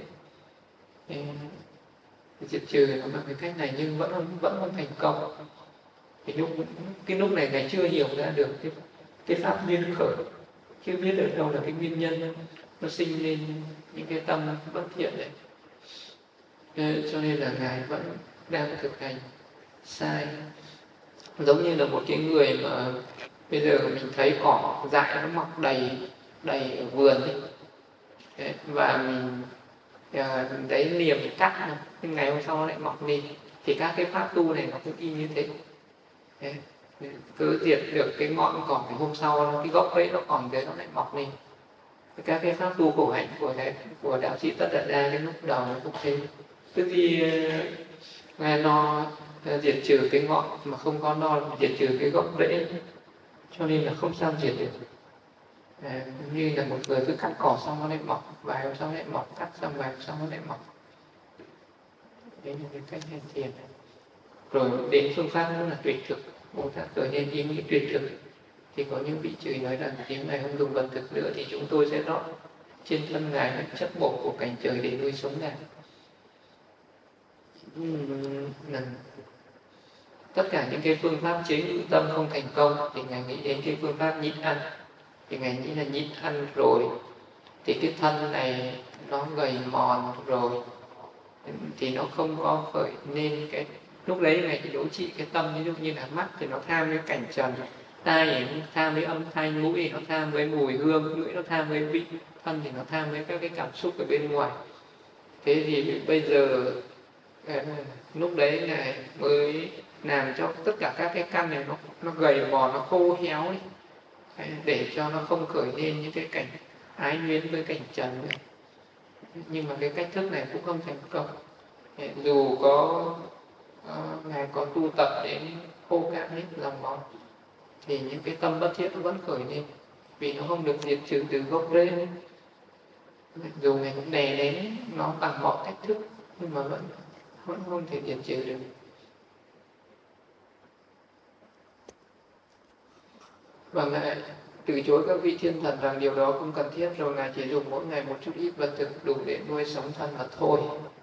diệt trừ nó bằng cái cách này, nhưng vẫn không thành công. Thì cái lúc này ngài chưa hiểu ra được cái pháp duyên khởi, chưa biết được đâu là cái nguyên nhân nó sinh lên những cái tâm bất thiện này. Cho nên là ngài vẫn đang thực hành sai. Giống như là một cái người mà bây giờ mình thấy cỏ dại nó mọc đầy ở vườn ấy. Đấy, và mình đấy niềm cắt, nhưng ngày hôm sau nó lại mọc lên. Thì các cái pháp tu này nó cũng y như thế. Đấy, cứ diệt được cái ngọn cỏ thì hôm sau cái gốc ấy nó còn đấy, nó lại mọc lên. Các cái pháp tu khổ hạnh của đạo sĩ Tất Đạt Đa cái lúc đầu nó cũng thế. Cứ khi nó diệt trừ cái ngọn mà không có no, diệt trừ cái gốc rễ, cho nên là không sao diệt được. Như là một người cứ cắt cỏ xong nó lại mọc, vài hôm sau lại mọc, cắt xong vài hôm sau nó lại mọc. Đấy là cái cách hành thiền. Rồi đến phương pháp nữa là tuyệt thực. Bồ Tát khởi lên ý nghĩ tuyệt thực, thì có những vị chửi nói rằng tiếng này không dùng vật thực nữa thì chúng tôi sẽ rót trên thân ngài những chất bổ của cảnh trời để nuôi sống ngài. Tất cả những cái phương pháp chế ngự tâm không thành công thì ngài nghĩ đến cái phương pháp nhịn ăn. Thì ngài nghĩ là nhịn ăn rồi thì cái thân này nó gầy mòn rồi, thì nó không có khởi nên cái lúc đấy ngài chỉ đối trị cái tâm. Ví dụ như là mắt thì nó tham với cảnh trần, tai thì nó tham với âm thanh, mũi thì nó tham với mùi hương, lưỡi nó tham với vị, thân thì nó tham với các cái cảm xúc ở bên ngoài. Thế thì bây giờ lúc đấy ngài mới làm cho tất cả các cái căn này nó gầy mòn, nó khô héo đi, để cho nó không khởi lên những cái cảnh ái luyến với cảnh trần nữa. Nhưng mà cái cách thức này cũng không thành công. Dù có ngài có tu tập đến khô cạn hết dòng máu thì những cái tâm bất thiện nó vẫn khởi lên, vì nó không được diệt trừ từ gốc rễ. Dù ngài cũng đè nén nó bằng mọi cách thức, nhưng mà vẫn không thể diệt trừ được. Và ngài từ chối các vị thiên thần rằng điều đó không cần thiết, rồi ngài chỉ dùng mỗi ngày một chút ít vật thực đủ để nuôi sống thân mà thôi.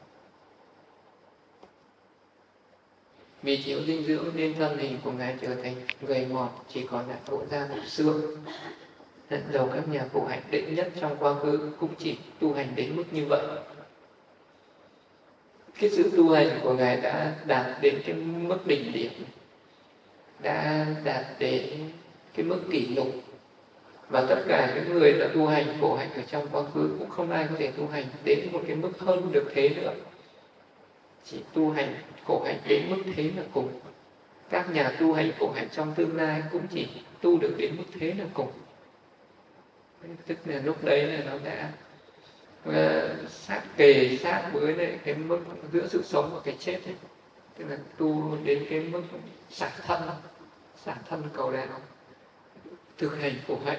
Vì thiếu dinh dưỡng nên thân hình của ngài trở thành gầy mòn, chỉ còn lại bộ da bộ xương. Dầu các nhà khổ hạnh đệ nhất trong quá khứ cũng chỉ tu hành đến mức như vậy. cái sự tu hành của ngài đã đạt đến cái mức đỉnh điểm, đã đạt đến cái mức kỷ lục, và tất cả những người đã tu hành khổ hạnh ở trong quá khứ cũng không ai có thể tu hành đến một cái mức hơn được thế nữa, chỉ tu hành khổ hạnh đến mức thế là cùng. Các nhà tu hành khổ hạnh trong tương lai cũng chỉ tu được đến mức thế là cùng. Tức là lúc đấy là nó đã sát kề sát với lại cái mức giữa sự sống và cái chết ấy. Tức là tu đến cái mức xả thân cầu đạo, thực hành khổ hạnh,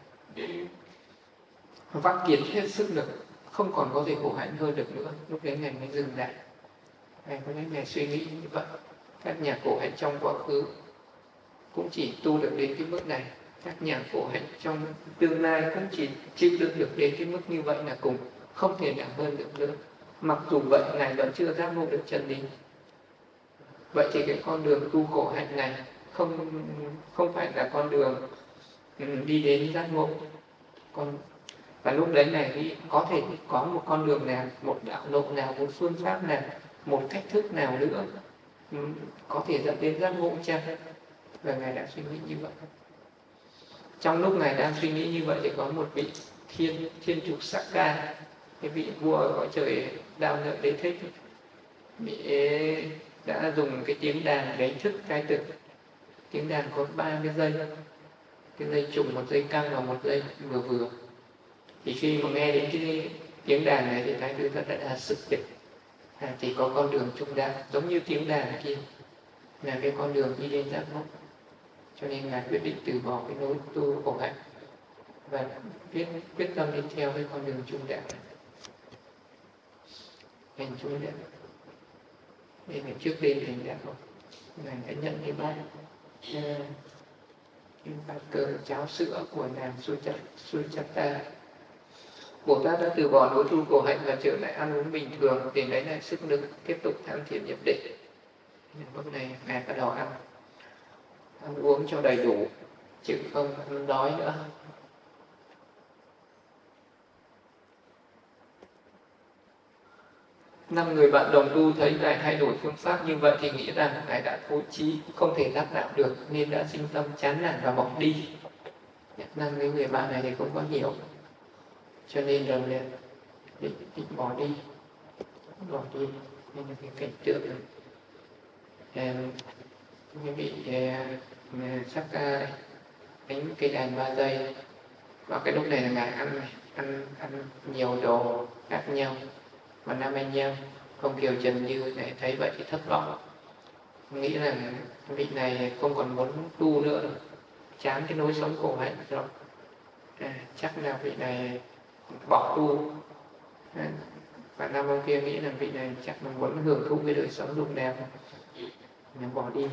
vắt kiệt hết sức lực, không còn có gì khổ hạnh hơn được nữa. Lúc đấy ngài mới dừng lại. Ngài có lẽ ngài suy nghĩ như vậy. Các nhà khổ hạnh trong quá khứ cũng chỉ tu được đến cái mức này. Các nhà khổ hạnh trong tương lai cũng chỉ chịu đựng được đến cái mức như vậy là cùng, không thể nào hơn được nữa. Mặc dù vậy ngài vẫn chưa giác ngộ được chân lý. Vậy thì cái con đường tu khổ hạnh này không phải là con đường đi đến giác ngộ. Và lúc đấy này có thể có một con đường nào, một đạo lộ nào, một phương pháp nào, một cách thức nào nữa có thể dẫn đến giác ngộ chăng? Và ngài đã suy nghĩ như vậy. Trong lúc ngài đang suy nghĩ như vậy thì có một vị thiên trục Sakka, cái vị vua gọi trời đao nợ đế thích, vị đã dùng cái tiếng đàn đánh thức cái tử. Tiếng đàn có 3 cái dây, cái dây trùng, một dây căng và một dây vừa vừa. Thì khi mà nghe đến cái tiếng đàn này thì thái tử rất là sực tỉnh, thì có con đường trung đạo giống như tiếng đàn kia là cái con đường đi đến giác ngộ. Cho nên ngài quyết định từ bỏ cái lối tu khổ hạnh và quyết tâm đi theo cái con đường trung đạo, hành trung đạo. Nên là trước đêm thành đạo ngài đã nhận cái bát cơm cháo sữa của nàng Suchata. Bồ Tát đã từ bỏ lối tu khổ hạnh và trở lại ăn uống bình thường để lấy lại sức lực tiếp tục tham thiền nhập định. Lúc này ngài bắt đầu ăn uống cho đầy đủ chứ không ăn đói nữa. Năm người bạn đồng tu thấy ngài thay đổi phương pháp như vậy thì nghĩ rằng ngài đã thối chí, không thể đắc đạo được nên đã sinh tâm chán nản và bỏ đi. Năm cái người bạn này thì không có hiểu, cho nên rằng là định bỏ đi nên là cái cảnh tượng cái vị sắc đánh cây đàn 3 giây. Và cái lúc này là ngài ăn nhiều đồ khác nhau, và năm anh em không Kiều Trần Như này thấy vậy thì thất vọng, nghĩ rằng vị này không còn muốn tu nữa rồi, chán cái lối sống khổ hạnh rồi, chắc là vị này bỏ tu. Và năm ông kia nghĩ là vị này chắc là muốn hưởng thụ cái đời sống lúc nào nên bỏ đi.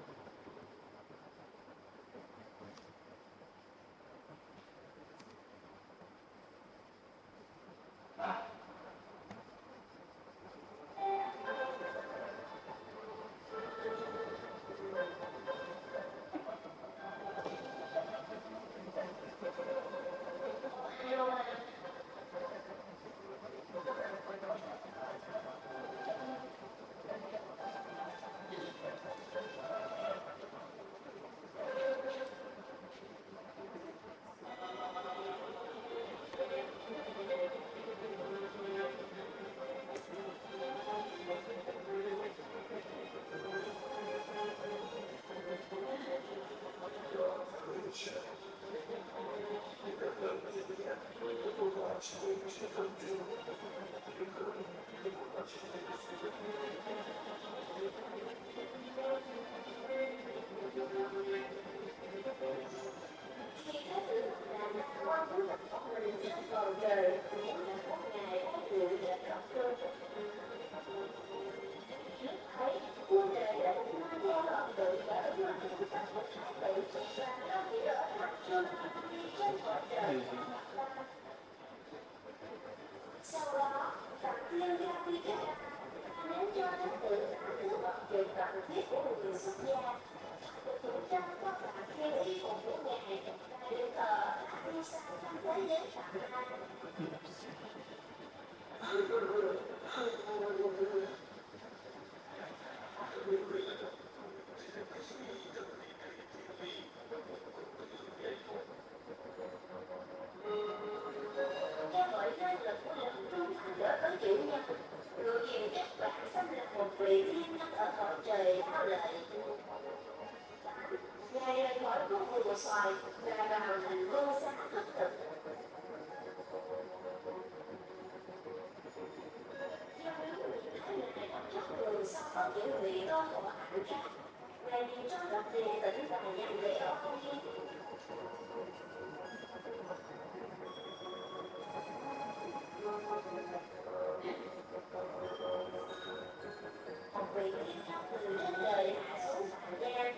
Sau đó, Phật Thiên Gia Quy Kết nếu cho thái tử đã thứ bậc chuyện cần thiết của người xuất gia, được hiện trong có Phật Thiên Y cùng của ngài và được thờ đã đi sang trong thế giới Phạm La. đạo lợi. Ngài rời khỏi khu vườn xoài và vào thành vương xá khất thực. Do đó nhìn thấy Ngài đã rất mừng so với những vị tôn thọ hạnh khác. Ngài nhìn cho rất điềm tĩnh và nhàn nhẹ ở công viên. Một vị tiên phong từ trên trời hạ xuống phàm gian.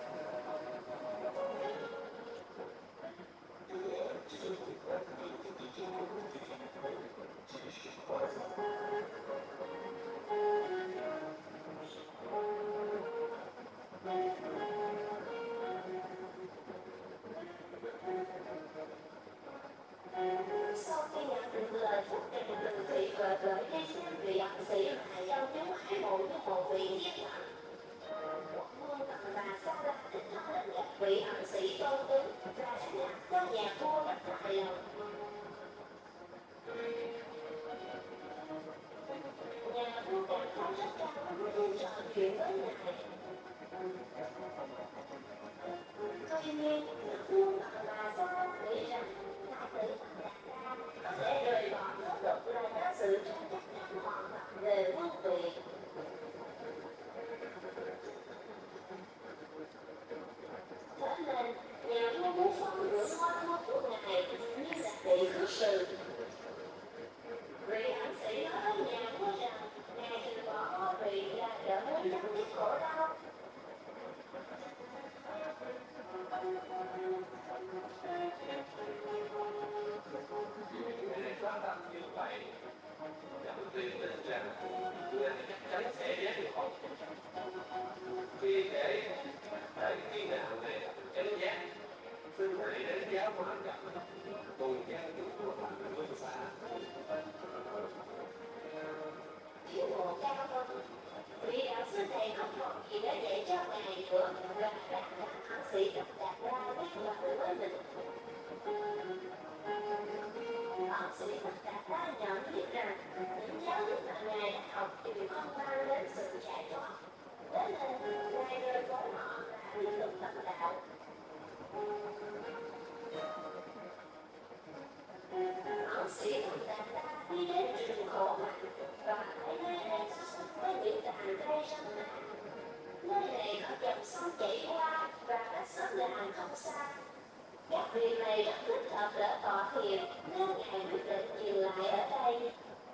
Sau khi nhận được lời phúc trình từ vị vợ gửi đi xem vị ẩn sĩ mà giao chúng hải mộ với một vị thiên thần. Vương tần bà Sa La đích thân đến gặp vị ẩn sĩ tôn tướng và đã làm cho nhà vua rất hài lòng. Nhà vua cảm thấy rất cao hứng khi trò chuyện với ngài. Tuy nhiên, vương tần bà Sa La nghĩ rằng thái tử Đạt Đa có thể rời bỏ nước đục là có sự tranh chấp ngắn hoàn toàn về vương vị. Thế nên, nhà vua muốn phong ngựa ngôi vua của ngài như là vị khứ sự. Vị ẩn sĩ nói với nhà vua rằng ngài từ bỏ ngôi vị là đỡ đến chấm dứt khổ đau. Ngài quan tâm như vậy, đã tuyên định rằng người chắc chắn sẽ giác ngộ. Vì để khi nào về chánh giác, sư thầy đến giáo hóa gặp tôn giáo chủ của bạn vương xã. Thiếu bộ cao hơn, vị đạo sư thầy không còn gì để dạy cho ngài nữa và đã ẩn sĩ Đạt Đa quyết lòng với mình. Ẩn sĩ Đạt Đa nhận biết rằng những giáo lý mà ngài đã học đều không mang đến sự giải thoát. Thế nên ngài rời khỏi họ và tiếp tục tập đạo. Ẩn sĩ Đạt Đa đi đến rừng khổ hạnh và thấy nơi đây với những tàn cây râm mát. Nơi này có dòng sông chảy qua và cách xóm làng không xa. Các vị này rất thích hợp để tọa thiền nên ngài quyết định dừng lại ở đây.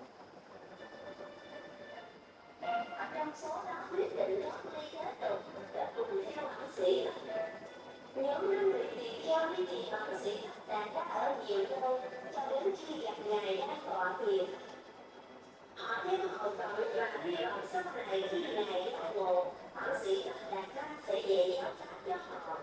Ở trong số đó quyết định thoát ly thế tục và cùng theo ẩn sĩ. Nhóm 5 vị tỳ kheo đi tìm ẩn sĩ Đạt Đa ở nhiều nơi cho đến khi gặp ngài đang tọa thiền. Họ theo hầu đội và hy vọng sau này khi ngài giác ngộ, ẩn sĩ Đạt Đa sẽ dạy giáo pháp cho họ.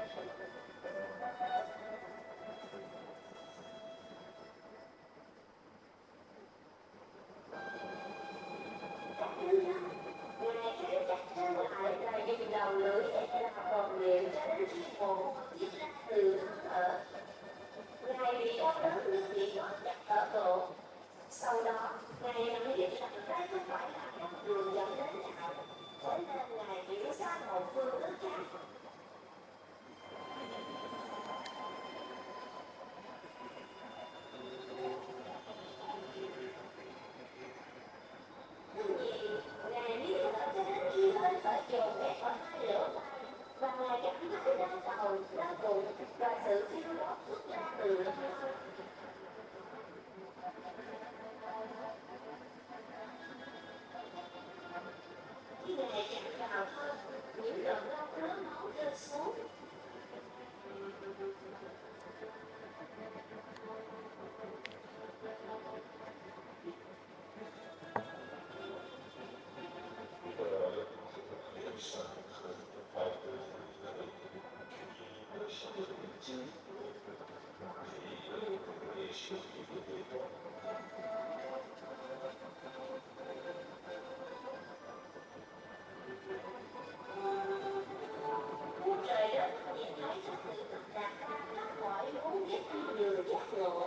Các thứ nhất, ngài khẽ chặt chân lại và dùng đầu lưỡi để làm còn miệng cho đến khi mồ hôi tiết ra từ thân thở. Ngài bị đau đớn như bị gót chặt ở cổ. Sau đó, ngài nhận biết rằng đây không phải là con đường dẫn đến đạo, thế nên ngài chuyển sang một phương hướng khác. Tuy nhiên, ngài biết thở cho đến khi hơi thở dồn ép ở hai lỗ tai và ngài cảm thấy đau đầu, đau bụng và sự thiêu đốt xuất ra từ lưng hơi. Khi ngài chạm vào thân, những giọt đau đớn máu rơi xuống. Vua trời đất nhìn thấy thái tử Đạt Đa thoát khỏi muốn giết con đường giác ngộ.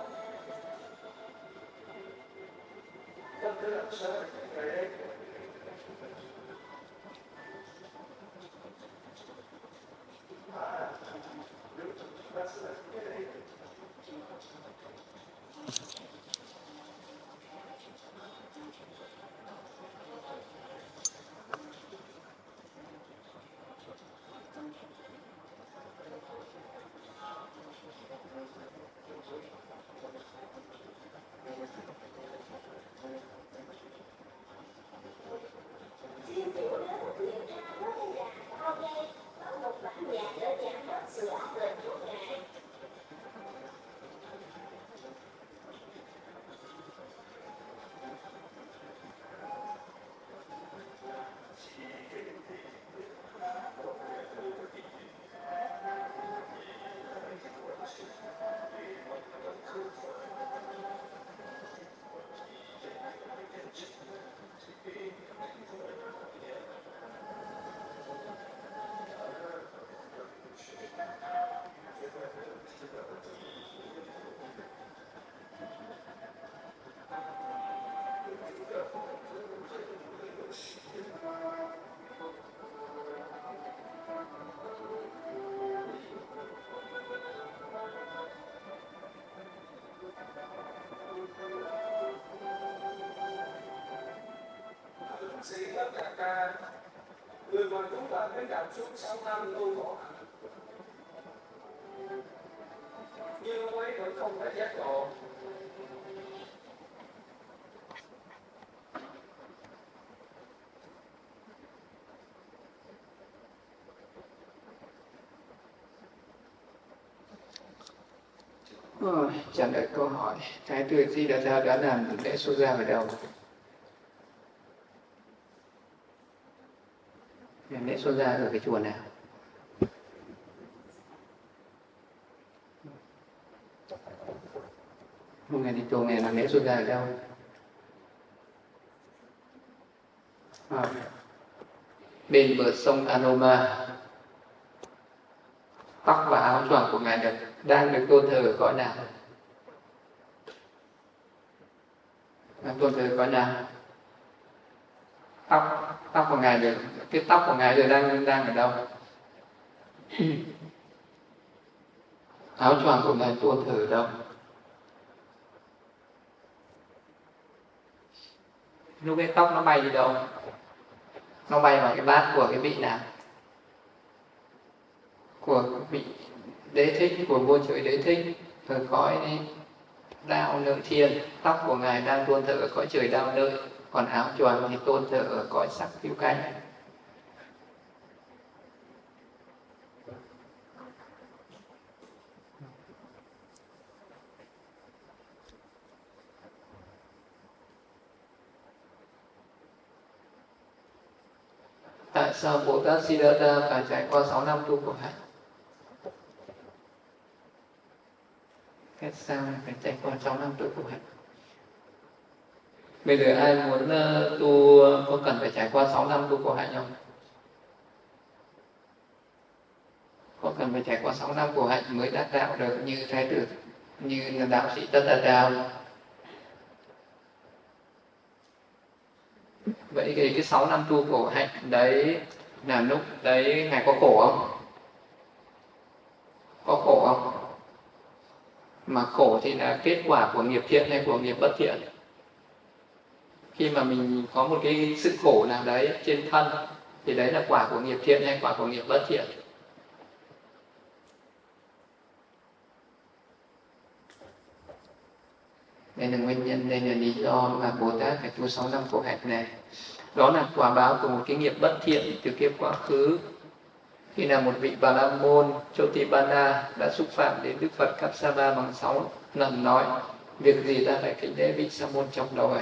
Sĩ tất cả ca người mà chúng ta đến cảm xúc 6 năm tu khổ hạnh, nhưng ông ấy vẫn không thể giác ngộ. Trả lời câu hỏi, Thái tử Di Đà Tha đã làm lễ xuất gia ở đâu? Lễ xuất gia ở cái chùa nào? Hôm nay đi chùa này là lễ xuất gia ở đâu? Bên bờ sông Anoma. Tóc và áo choàng của ngài đang được tôn thờ ở cõi nào? Đang tôn thờ ở cõi nào? Tóc của ngài được, cái tóc của ngài được đang ở đâu? Áo choàng của ngài tôn thờ ở đâu? Lúc cái tóc nó bay đi đâu? Nó bay vào cái bát của cái vị nào? Của vị Đế Thích, của vua trời Đế Thích ở cõi Đạo Lợi Thiên. Tóc của ngài đang tôn thờ ở cõi trời Đạo Lợi, còn áo choàng thì tôn thờ ở cõi sắc Phiêu Canh. Tại sao Bồ Tát Siddhartha phải trải qua 6 năm tu khổ hạnh? Tại sao phải trải qua 6 năm tu khổ hạnh? Bây giờ ai muốn tu có cần phải trải qua 6 năm tu khổ hạnh không? Có cần phải trải qua 6 năm khổ hạnh mới đắc đạo được như Thái tử, như là đạo sĩ Tất Đạt Đa? Vậy thì cái 6 năm tu khổ hạnh đấy là lúc đấy ngài có khổ không? Có khổ không? Mà khổ thì là kết quả của nghiệp thiện hay của nghiệp bất thiện? Khi mà mình có một cái sự khổ nào đấy trên thân thì đấy là quả của nghiệp thiện hay quả của nghiệp bất thiện? Đây là nguyên nhân, đây là lý do mà Bồ Tát phải tu 6 năm khổ hạnh này. Đó là quả báo của một cái nghiệp bất thiện từ kiếp quá khứ. Khi là một vị Bà La Môn Chotipana đã xúc phạm đến Đức Phật Kapsapa bằng 6 lần nói: việc gì ta phải kính lễ vị Sa môn trong đầu ấy.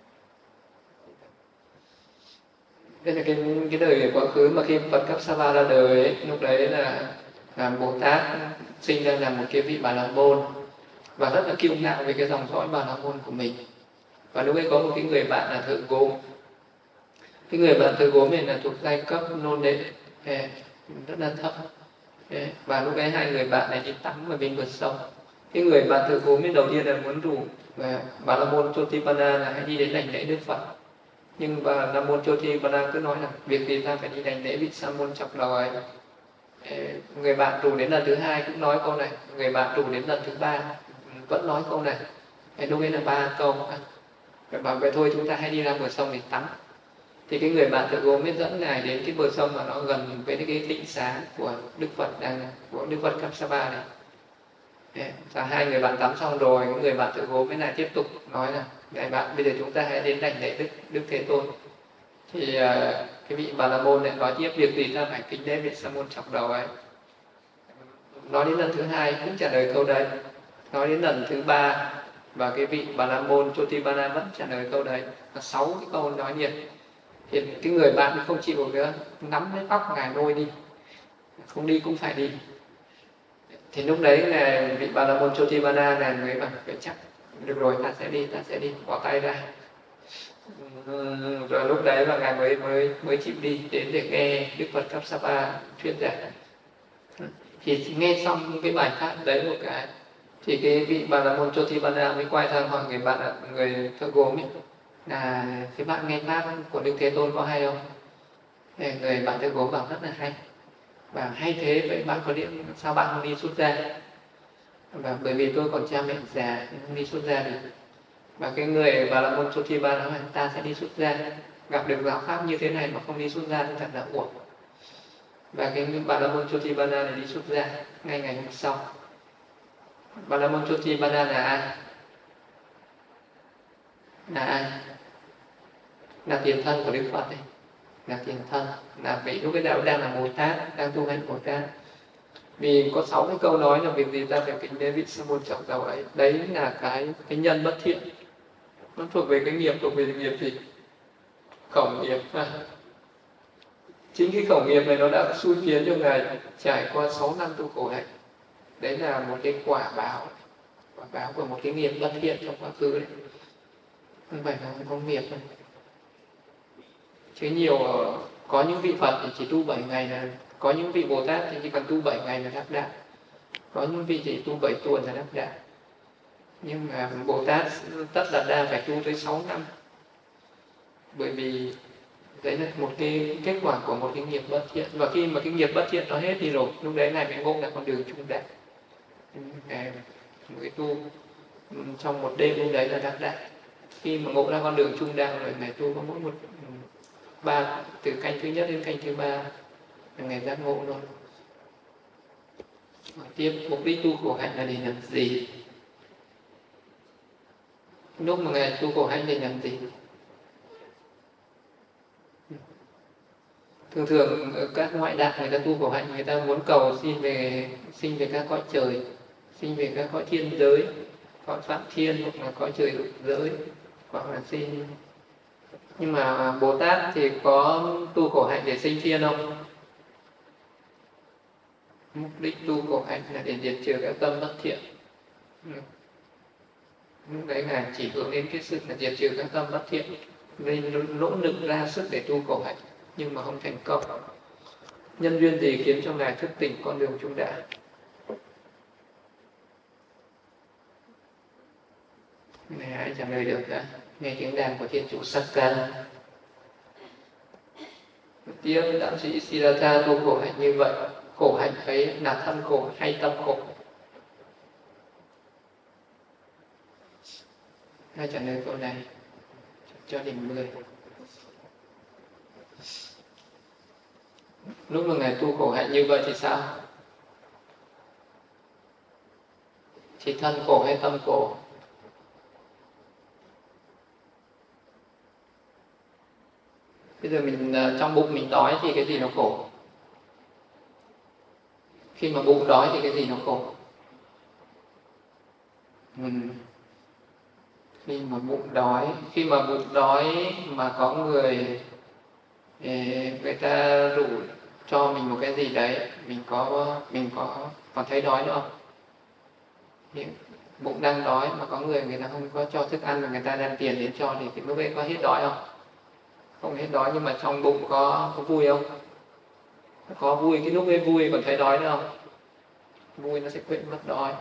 Đây là cái đời quá khứ mà khi Phật Kapsapa ra đời ấy, lúc đấy là Bồ Tát sinh ra là một cái vị Bà La Môn và rất là kiêu ngạo về cái dòng dõi Bà La Môn của mình. Và lúc ấy có một cái người bạn là thợ gốm. Cái người bạn thợ gốm này là thuộc giai cấp nô lệ rất là thấp. Và lúc ấy hai người bạn này đi tắm ở bên bờ sông. Cái người bạn thợ gốm đầu tiên là muốn rủ Bà La Môn Chotipana là hãy đi đến đảnh lễ Đức Phật. Nhưng Bà La Môn Chotipana cứ nói là việc gì ta phải đi đảnh lễ vị Sa môn chọc đầu ấy. Người bạn rủ đến lần thứ hai cũng nói câu này, người bạn rủ đến lần thứ ba vẫn nói câu này. Lúc ấy là 3 câu. Rồi bảo vậy thôi chúng ta hãy đi ra bờ sông để tắm. Thì cái người bạn thợ gốm mới dẫn ngài đến cái bờ sông mà nó gần với cái tịnh xá của Đức Phật của Đức Phật Kapsapa này. Và hai người bạn tắm xong rồi, cái người bạn thợ gốm mới lại tiếp tục nói là: này bạn, bây giờ chúng ta hãy đến đảnh lễ Đức Thế Tôn. Thì cái vị Bà La Môn lại nói tiếp: việc gì ta phải kính lễ vị Sa môn chọc đầu ấy. Nói đến lần thứ hai cũng trả lời câu đấy. Nói đến lần thứ ba và cái vị Bà La Môn Chotipana vẫn trả lời câu đấy. Là 6 cái câu nói liền. Thì cái người bạn không chịu nữa, nắm lấy tóc ngài lôi đi, không đi cũng phải đi. Thì lúc đấy là vị Bà La Môn Chotipana này mới bảo: vậy chắc được rồi, ta sẽ đi, bỏ tay ra. Rồi lúc đấy là ngài mới chịu đi đến để nghe Đức Phật Kapsapa thuyết giảng. Thì nghe xong cái bài pháp đấy một cái, thì cái vị Bà La Môn Chotipana mới quay sang hỏi người bạn, người thợ gốm ấy, là cái bạn nghe pháp của Đức Thế Tôn có hay không? Người bạn tôi gốm bảo rất là hay. Và hay thế, vậy bạn có điện sao bạn không đi xuất gia? Và bởi vì tôi còn cha mẹ già không đi xuất gia được. Và cái người Bà La Môn Chotiba nói là ta sẽ đi xuất gia, gặp được giáo pháp như thế này mà không đi xuất gia thì thật là uổng. Và cái Bà La Môn Chotipada này đi xuất gia ngay ngày hôm sau. Bà La Môn Chotipada là ai? Là ai? Là tiền thân của Đức Phật ấy. Là tiền thân, là vị lúc ấy đạo đang là Bồ Tát, đang tu hành Bồ Tát. Vì có 6 cái câu nói là việc gì ta phải kính đến vị sư môn trọng giàu ấy. Đấy là cái nhân bất thiện. Nó thuộc về cái nghiệp, thuộc về nghiệp gì? Khẩu nghiệp. Chính cái khẩu nghiệp này nó đã xui khiến cho Ngài trải qua 6 năm tu khổ hạnh. Đấy là một cái quả báo của một cái nghiệp bất thiện trong quá khứ đấy. Không phải là không nghiệp đâu. Chứ nhiều có những vị Phật thì chỉ tu 7 ngày là, có những vị Bồ Tát thì chỉ cần tu 7 ngày là đắc đạo. Có những vị chỉ tu 7 tuần là đắc đạo. Nhưng mà Bồ Tát Tất Đạt Đa phải tu tới 6 năm. Bởi vì đấy là một cái kết quả của một cái nghiệp bất thiện. Và khi mà cái nghiệp bất thiện nó hết thì rồi, lúc đấy này mới ngộ ra con đường trung đạo. Mới tu trong một đêm lúc đấy là đắc đạo. Khi mà ngộ ra con đường trung đạo rồi, ngày tu có mỗi một từ canh thứ nhất đến canh thứ 3 là ngày giác ngộ rồi. Tiếp, mục đích tu khổ hạnh là để làm gì? Lúc mà Ngài tu khổ hạnh để làm gì? Thường các ngoại đạo người ta tu khổ hạnh, người ta muốn cầu sinh về các cõi trời, sinh về các cõi thiên giới, cõi Phạm Thiên hoặc là cõi trời lục giới, hoặc là sinh. Nhưng mà Bồ Tát thì có tu khổ hạnh để sinh thiên không? Mục đích tu khổ hạnh là để diệt trừ các tâm bất thiện. Lúc đấy Ngài chỉ hướng đến cái sự là diệt trừ các tâm bất thiện, nên nỗ lực ra sức để tu khổ hạnh nhưng mà không thành công. Nhân duyên gì khiến cho Ngài thức tỉnh con đường trung đạo? Này ai trả lời được đã? Nghe tiếng đàn của Thiên Chủ Sắc Ca. Tiếp, đạo sĩ Siddhartha tu khổ hạnh như vậy. Khổ hạnh ấy là thân khổ hay tâm khổ? Ai trả lời câu này? Cho điểm 10. Lúc mà Ngài tu khổ hạnh như vậy thì sao? Thì thân khổ hay tâm khổ? Bây giờ mình trong bụng mình đói thì cái gì nó khổ? Khi mà bụng đói thì cái gì nó khổ? Khi mà bụng đói mà có người ta rủ cho mình một cái gì đấy, mình còn thấy đói nữa không? Bụng đang đói mà có người ta không có cho thức ăn mà người ta đem tiền đến cho thì lúc ấy có hết đói không? Không hết đói, nhưng mà trong bụng có vui không? Có vui, cái lúc ấy vui còn thấy đói nữa không? Vui nó sẽ quên mất đói.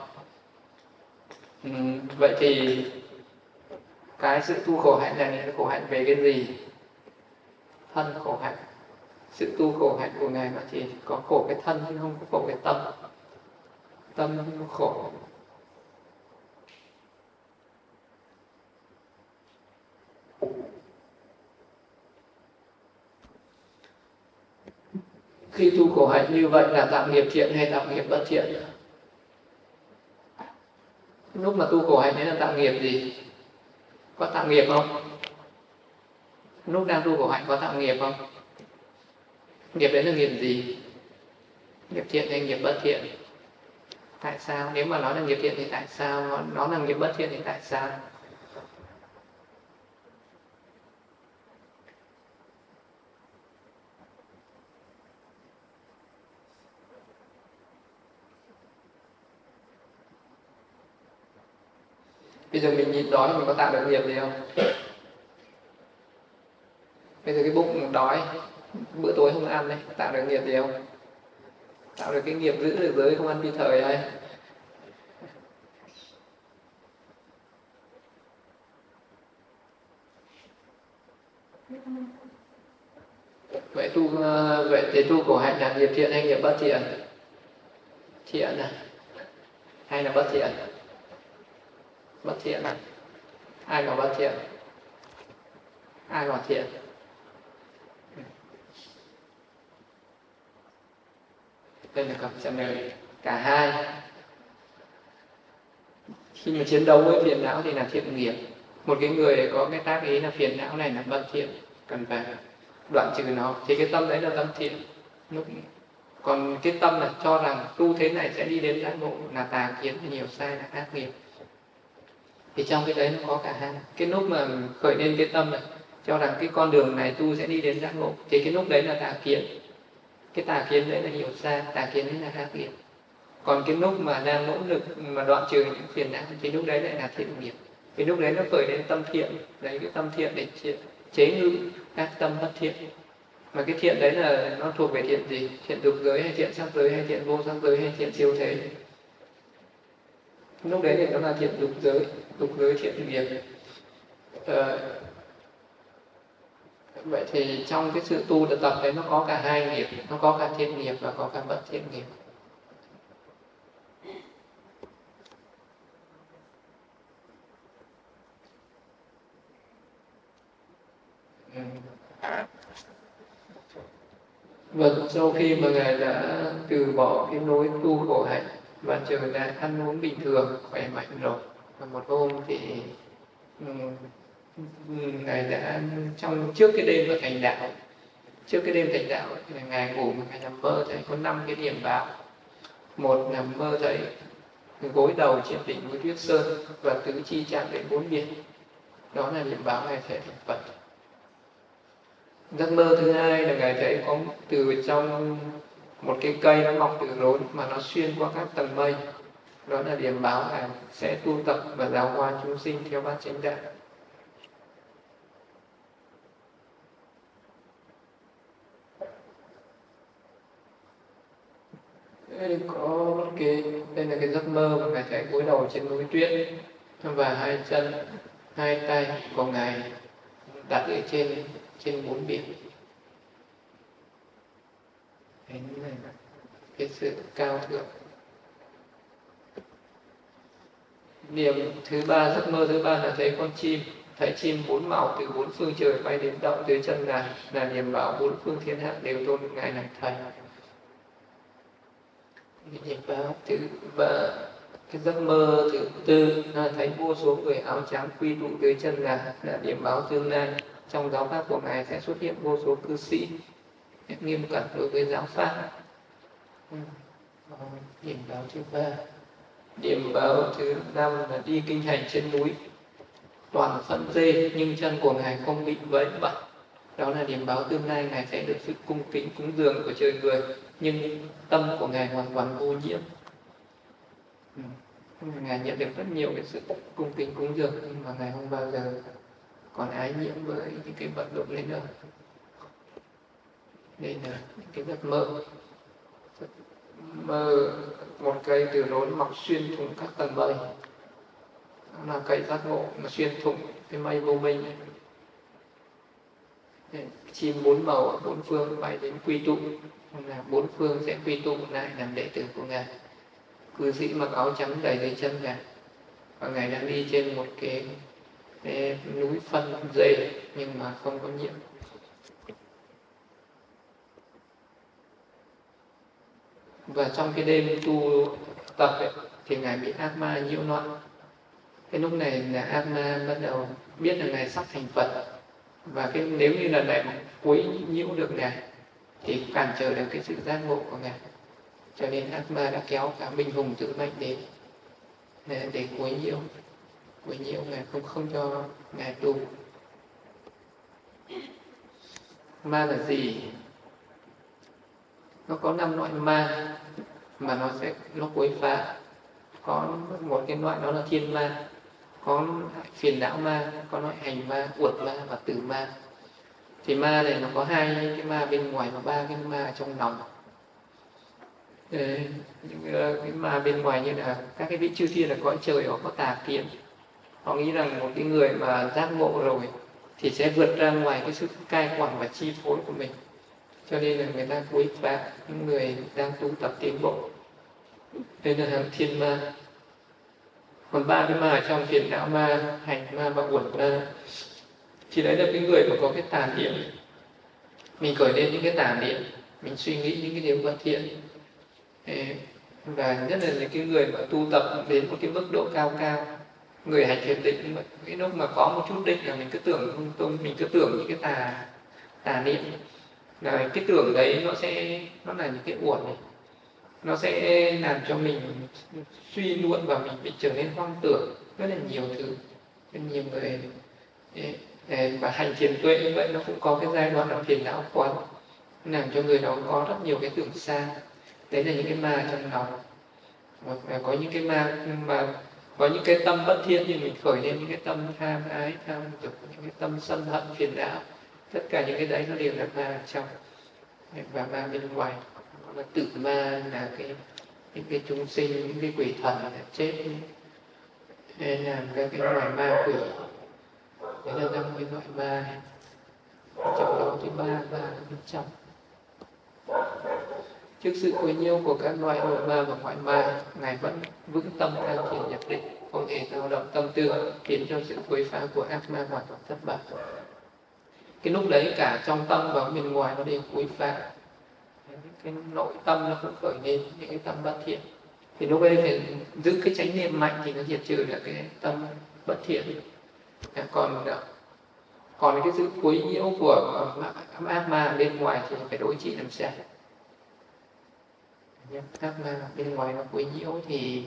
Vậy thì cái sự tu khổ hạnh này là khổ hạnh về cái gì? Thân khổ hạnh. Sự tu khổ hạnh của Ngài mà chỉ có khổ cái thân chứ không có khổ cái tâm. Tâm nó khổ. Khi tu khổ hạnh như vậy là tạo nghiệp thiện hay tạo nghiệp bất thiện? Lúc mà tu khổ hạnh đấy là tạo nghiệp gì? Có tạo nghiệp không? Lúc đang tu khổ hạnh có tạo nghiệp không? Nghiệp đấy là nghiệp gì? Nghiệp thiện hay nghiệp bất thiện? Tại sao? Nếu mà nói là nghiệp thiện thì tại sao? Nó là nghiệp bất thiện thì tại sao? Bây giờ mình nhịn đói mình có tạo được nghiệp gì không? Bây giờ cái bụng đói, bữa tối không ăn đấy, tạo được nghiệp gì không? Tạo được cái nghiệp giữ được giới không ăn phi thời hay? Vậy thì tu khổ hạnh là nghiệp thiện hay nghiệp bất thiện? Thiện à? Hay là bất thiện? Bất thiện à? Ai bảo bất thiện? Ai bảo thiện? Đây là câu trả lời cả hai. Khi mà chiến đấu với phiền não thì là thiện nghiệp. Một cái người có cái tác ý là phiền não này là bất thiện, cần phải đoạn trừ nó, thì cái tâm đấy là tâm thiện. Còn cái tâm là cho rằng tu thế này sẽ đi đến giác ngộ là tà kiến, nhiều sai là ác nghiệp. Thì trong cái đấy nó có cả hai. Cái lúc mà khởi lên cái tâm này cho rằng cái con đường này tu sẽ đi đến giác ngộ, thì cái lúc đấy là tà kiến. Cái tà kiến đấy là hiểu sai, tà kiến đấy là ác nghiệp. Còn cái lúc mà đang nỗ lực mà đoạn trừ những phiền não thì lúc đấy lại là thiện nghiệp. Thì lúc đấy nó khởi lên tâm thiện, đấy cái tâm thiện để chế ngự các tâm bất thiện. Mà cái thiện đấy là nó thuộc về thiện gì? Thiện dục giới hay thiện sắc giới hay thiện vô sắc giới hay thiện siêu thế? Lúc đấy thì nó là thiện dục giới thiện nghiệp. Vậy thì trong cái sự tu tập đấy nó có cả hai nghiệp, nó có cả thiện nghiệp và có cả bất thiện nghiệp. Vâng, sau khi mà Ngài đã từ bỏ cái lối tu khổ hạnh và trở lại ăn uống bình thường, khỏe mạnh rồi, và một hôm thì Ngài đã trước cái đêm thành đạo, trước cái đêm thành đạo thì Ngài ngủ mà Ngài nằm mơ thấy có 5 cái điểm báo. Một là mơ thấy gối đầu trên đỉnh núi Tuyết Sơn và tứ chi chạm đến 4 biển, đó là điểm báo Ngài sẽ thành Phật. Giấc mơ thứ hai là Ngài thấy có từ trong một cái cây nó mọc từ rốn mà nó xuyên qua các tầng mây, đó là điểm báo Ngài sẽ tu tập và giáo hóa chúng sinh theo bát chánh đạo. Có đây là cái giấc mơ mà Ngài thấy gối đầu trên núi tuyết và hai chân, hai tay của Ngài đặt ở trên 4 biển. Đấy là cái sự cao thượng. Điểm thứ ba, giấc mơ thứ ba là thấy con chim, thấy chim 4 màu từ 4 phương trời bay đến đậu dưới chân Ngài, là điểm báo 4 phương thiên hạ đều tôn Ngài là thầy. Điểm báo thứ ba, cái giấc mơ thứ tư là thấy vô số người áo trắng quy tụ dưới chân Ngài, là điểm báo tương lai trong giáo pháp của Ngài sẽ xuất hiện vô số cư sĩ nghiêm cẩn đối với giáo pháp. Điểm báo thứ ba. Điểm báo thứ năm là đi kinh hành trên núi, toàn phận dê nhưng chân của Ngài không bị vấy bẩn, đó là điểm báo tương lai Ngài sẽ được sự cung kính cúng dường của trời người, nhưng tâm của Ngài hoàn toàn vô nhiễm. Ngài nhận được rất nhiều cái sự cung kính cúng dường, nhưng mà Ngài không bao giờ còn ái nhiễm với những cái vận động lên đâu. Đây là cái giấc mơ. Mơ một cây từ rốn mọc xuyên thủng các tầng mây, đó là cây giác ngộ mà xuyên thủng cái mây vô minh. Chim 4 màu ở 4 phương bay đến quy tụ, là 4 phương sẽ quy tụ lại làm đệ tử của Ngài. Cư sĩ mặc áo trắng đầy dưới chân Ngài, và Ngài đang đi trên một cái núi phân dê nhưng mà không có nhiễm. Và trong cái đêm tu tập ấy, thì Ngài bị ác ma nhiễu loạn. Cái lúc này là ác ma bắt đầu biết là Ngài sắp thành Phật, và nếu như là lại quấy nhiễu được Ngài thì cản trở được cái sự giác ngộ của Ngài. Cho nên ác ma đã kéo cả binh hùng tử mệnh đến để quấy nhiễu Ngài, không cho Ngài tu. Ma là gì? Nó có 5 loại ma mà nó quấy phá. Có một cái loại đó là thiên ma, có phiền não ma, có loại hành ma, uột ma và tử ma. Thì ma này nó có 2 cái ma bên ngoài và 3 cái ma ở trong lòng. Những cái ma bên ngoài như là các cái vị chư thiên ở cõi trời, họ có tà kiến. Họ nghĩ rằng một cái người mà giác ngộ rồi thì sẽ vượt ra ngoài cái sự cai quản và chi phối của mình. Cho nên là người ta quý phạt những người đang tu tập tiến bộ. Đây là hàng thiên ma. Còn 3 cái ma ở trong phiền não ma, hành ma và uẩn ma, thì đấy là cái người mà có cái tà niệm. Mình khởi lên những cái tà niệm, mình suy nghĩ những cái điều bất thiện. Và nhất là những cái người mà tu tập đến một cái mức độ cao cao, người hành thiền định, cái lúc mà có một chút định là mình cứ tưởng lung tung, mình cứ tưởng những cái tà niệm. Rồi cái tưởng đấy nó là những cái uẩn này, nó sẽ làm cho mình suy luận và mình bị trở nên hoang tưởng rất là nhiều thứ. Rất nhiều người và hành thiền tuệ như vậy nó cũng có cái giai đoạn là phiền não quán, làm cho người đó có rất nhiều cái tưởng xa. Đấy là những cái ma trong lòng. Và có những cái ma mà có những cái tâm bất thiện như mình khởi lên những cái tâm tham ái, tham dục, những cái tâm sân hận, phiền não. Tất cả những cái đấy nó đều là ma ở trong. Và ma bên ngoài là tự ma, là những cái chúng sinh, những cái quỷ thần là chết nên làm các cái loài ma quỷ. Đấy là 50 loại ma, trong đó thì ba bên trong. Trước sự quấy nhiễu của các loại nội ma và ngoại ma, Ngài vẫn vững tâm tham thiền nhập định, không hề dao động tâm tư, khiến cho sự quấy phá của ác ma hoàn toàn thất bại. Cái lúc đấy cả trong tâm và bên ngoài nó đều quấy phá. Cái nội tâm nó cũng khởi lên những cái tâm bất thiện. Thì lúc ấy phải giữ cái chánh niệm mạnh thì nó diệt trừ được cái tâm bất thiện. Còn cái sự quấy nhiễu của ác ma bên ngoài thì phải đối trị làm sao? Ác ma bên ngoài nó quấy nhiễu thì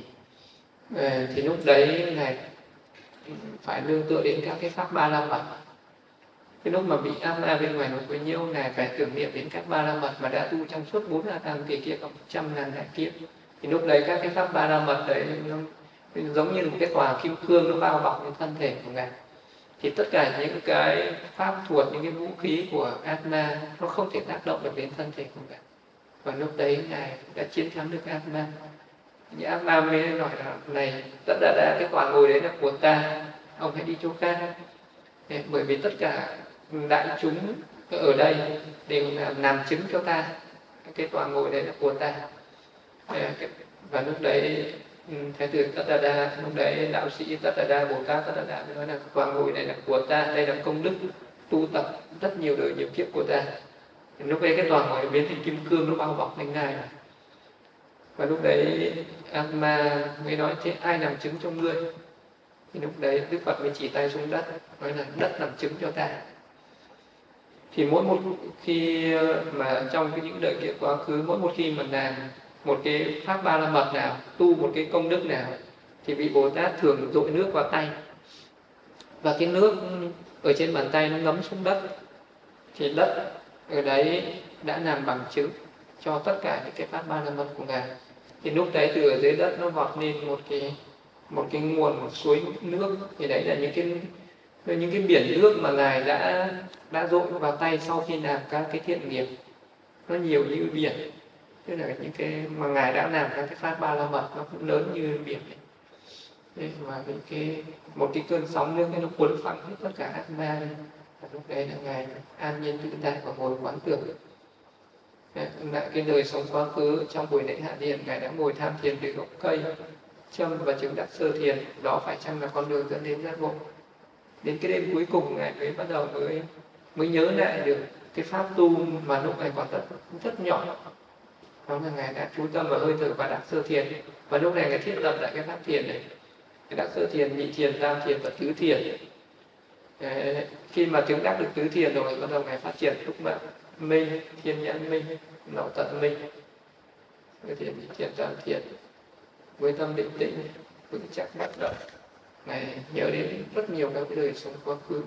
lúc đấy này phải nương tựa đến các cái pháp ba la mật. Cái lúc mà bị ác ma bên ngoài nó quấy nhiễu này phải tưởng niệm đến các ba la mật mà đã tu trong suốt 4 A Tăng kỳ kiếp 100.000 đại kiếp. Thì lúc đấy các cái pháp ba la mật đấy nó giống như một cái tòa kim cương nó bao bọc những thân thể của Ngài. Thì tất cả những cái pháp thuật, những cái vũ khí của ác ma nó không thể tác động được đến thân thể của Ngài. Và lúc đấy Ngài đã chiến thắng được ác ma. Những ác ma mới nói là này, tất đã cái tòa ngồi đấy là của ta, ông hãy đi chỗ khác. Bởi vì tất cả đại chúng ở đây đều làm chứng cho ta, cái tòa ngồi đấy là của ta. Và lúc đấy Thái tử Tất Đà Đa, lúc đấy đạo sĩ Tất Đà Đa, Bồ Tát Tất Đà Đa nói là tòa ngồi này là của ta, đây là công đức tu tập rất nhiều đời nhiều kiếp của ta. Lúc đấy cái tòa ngồi biến thành kim cương nó bao bọc lên Ngài. Và lúc đấy ác ma mới nói thế ai làm chứng cho ngươi? Thì lúc đấy Đức Phật mới chỉ tay xuống đất, nói là đất làm chứng cho ta. Thì mỗi một khi mà trong những đời kiếp quá khứ, mỗi một khi mà làm một cái pháp ba la mật nào, tu một cái công đức nào, thì vị Bồ Tát thường dội nước vào tay. Và cái nước ở trên bàn tay nó ngấm xuống đất. Thì đất ở đấy đã làm bằng chứng cho tất cả những cái pháp ba la mật của Ngài. Thì lúc đấy từ ở dưới đất nó vọt lên một cái nguồn, một suối nước. Thì đấy là những cái biển nước mà Ngài đã dội vào tay sau khi làm các cái thiện nghiệp. Nó nhiều như biển. Tức là những cái mà Ngài đã làm các cái pháp ba la mật nó cũng lớn như biển ấy. Và một cái cơn sóng nước nó cuốn phăng hết tất cả ác ma. Và lúc đấy là Ngài an nhiên tự tại và ngồi quán tưởng. Lại cái đời sống quá khứ trong buổi lễ hạ điền, Ngài đã ngồi tham thiền dưới gốc cây, châm và chứng đắc sơ thiền. Đó phải chăng là con đường dẫn đến giác ngộ? Đến cái đêm cuối cùng Ngài mới bắt đầu mới nhớ lại được cái pháp tu mà lúc này còn rất nhỏ. Đó là Ngài đã chú tâm vào hơi thở và đắc sơ thiền. Và lúc này Ngài thiết lập lại cái pháp thiền này, cái đắc sơ thiền, nhị thiền, tam thiền và tứ thiền. Khi mà chứng đắc được tứ thiền rồi, bắt đầu Ngài phát triển túc mạng minh, thiên nhãn minh, nội tận minh, cái thiền nhị thiền, tam thiền với tâm định tĩnh vững chắc bất động. Ngài nhớ đến rất nhiều các cái đời sống quá khứ,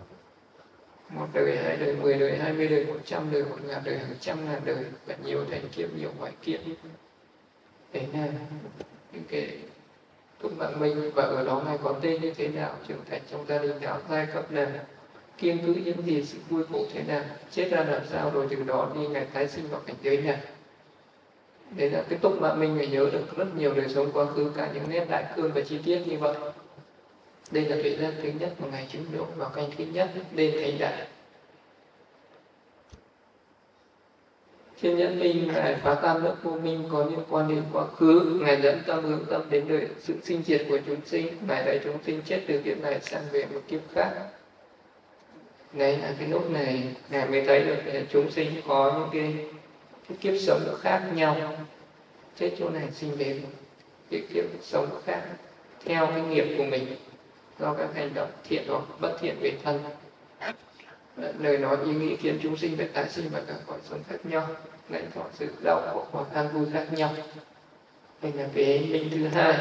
1 đời, 2 đời, 10 đời, 20 đời, 100 đời, 1000 đời, hàng trăm ngàn đời, và nhiều thành kiếp, nhiều ngoại kiếp. Đấy là những cái túc mạng minh. Và ở đó Ngài có tên như thế nào, trưởng thành trong gia đình đạo, giai cấp nào, kiêng cữ những gì, sự vui khổ thế nào, chết ra làm sao, rồi từ đó đi Ngài tái sinh vào cảnh giới nào. Đấy là cái túc mạng minh. Ngài nhớ được rất nhiều đời sống quá khứ, cả những nét đại cương và chi tiết như vậy. Đây là tuệ giác thứ nhất của ngài chứng ngộ vào canh thứ nhất lên thành đại. Trên Nhẫn Minh, ngài phá tam lớp vô minh có liên quan đến quá khứ, ngài dẫn tâm hướng tâm đến đời sự sinh diệt của chúng sinh, ngài đẩy chúng sinh chết từ kiếp này sang về một kiếp khác. Đấy là cái lúc này ngài mới thấy được chúng sinh có những cái kiếp sống khác nhau, chết chỗ này sinh về một cái kiếp sống khác theo cái nghiệp của mình, do các hành động thiện hoặc bất thiện về thân. Lời nói ý nghĩ khiến chúng sinh phải tái sinh vào các cõi sống khác nhau, lãnh thọ sự đau khổ hoặc an vui khác nhau. Đây là cái minh thứ hai.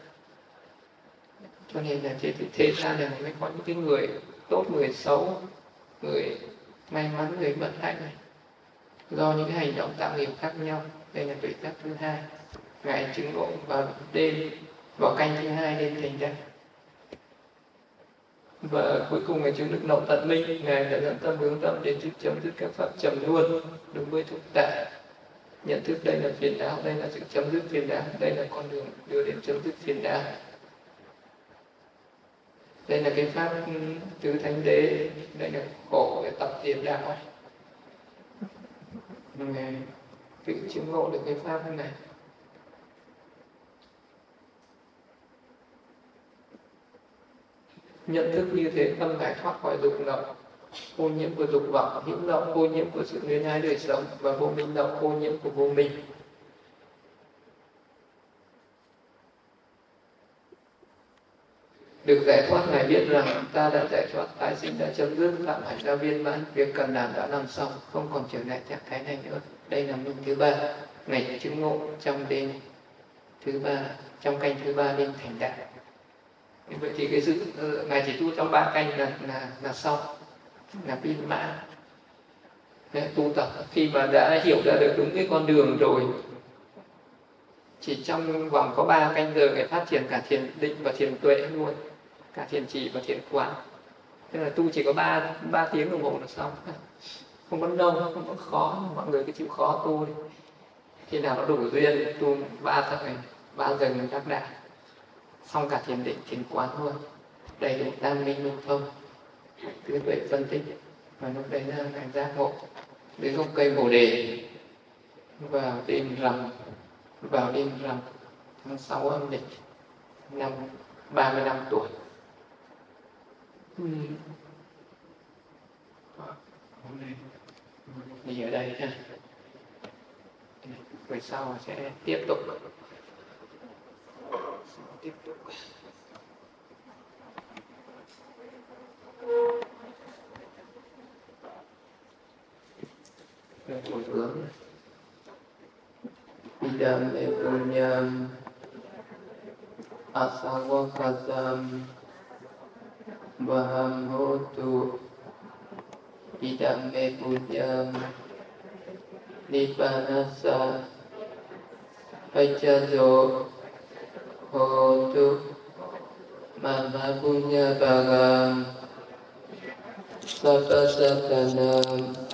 Cho nên là trên thế gian này mới có những cái người tốt, người xấu, người may mắn, người bất hạnh này, do những cái hành động tạo nghiệp khác nhau. Đây là tuệ giác thứ hai. Ngài chứng ngộ vào đêm, vào canh thứ hai đêm thành ra. Và cuối cùng ngài chứng được nội tận minh, ngài đã dẫn tâm hướng tâm đến chấm dứt các pháp trầm luôn đúng với thực tại, nhận thức đây là phiền não, đây là sự chấm dứt phiền não, đây là con đường đưa đến chấm dứt phiền não. Đây là cái pháp tứ thánh đế, đây là khổ để tập tiền đạo. Ngài tự chứng ngộ được cái pháp này. Nhận thức như thế tâm ngài thoát khỏi dục lậu, ô nhiễm của dục vọng, hữu lậu, ô nhiễm của sự luyến ái đời sống, và vô minh lậu, ô nhiễm của vô minh. Được giải thoát, ngài biết rằng ta đã giải thoát, tái sinh đã chấm dứt, phạm hạnh đã viên mãn, việc cần làm đã làm xong, không còn trở lại trạng thái này nữa. Đây là minh thứ ba, ngài chứng ngộ trong đêm thứ ba, trong canh thứ ba đêm thành đạo. Vậy thì cái sự ngài chỉ tu trong 3 canh là xong, là viên mãn. Tu tập khi mà đã hiểu ra được đúng cái con đường rồi, chỉ trong vòng có 3 canh giờ ngài phát triển cả thiền định và thiền tuệ luôn, cả thiền trì và thiền quán. Thế là tu chỉ có 3 tiếng đồng hồ là xong, không có lâu, không có khó, mọi người cứ chịu khó tu đi. Khi nào nó đủ duyên tu 3 giờ người đắc đạo, xong cả thiền định, thiền quán luôn. Đầy đủ tam minh lưu thông, tứ tuệ phân tích, và lúc đấy là ngài giác ngộ đến gốc cây bồ đề vào đêm rằm tháng 6 âm lịch năm 35 tuổi. Hôm nay nghỉ ở đây ha. Buổi sau sẽ tiếp tục. Hồi hướng idam punyam asawakasam vaham hotu idam punyam nippanasa pachajo hotu mama punya bagam sabba sabbanam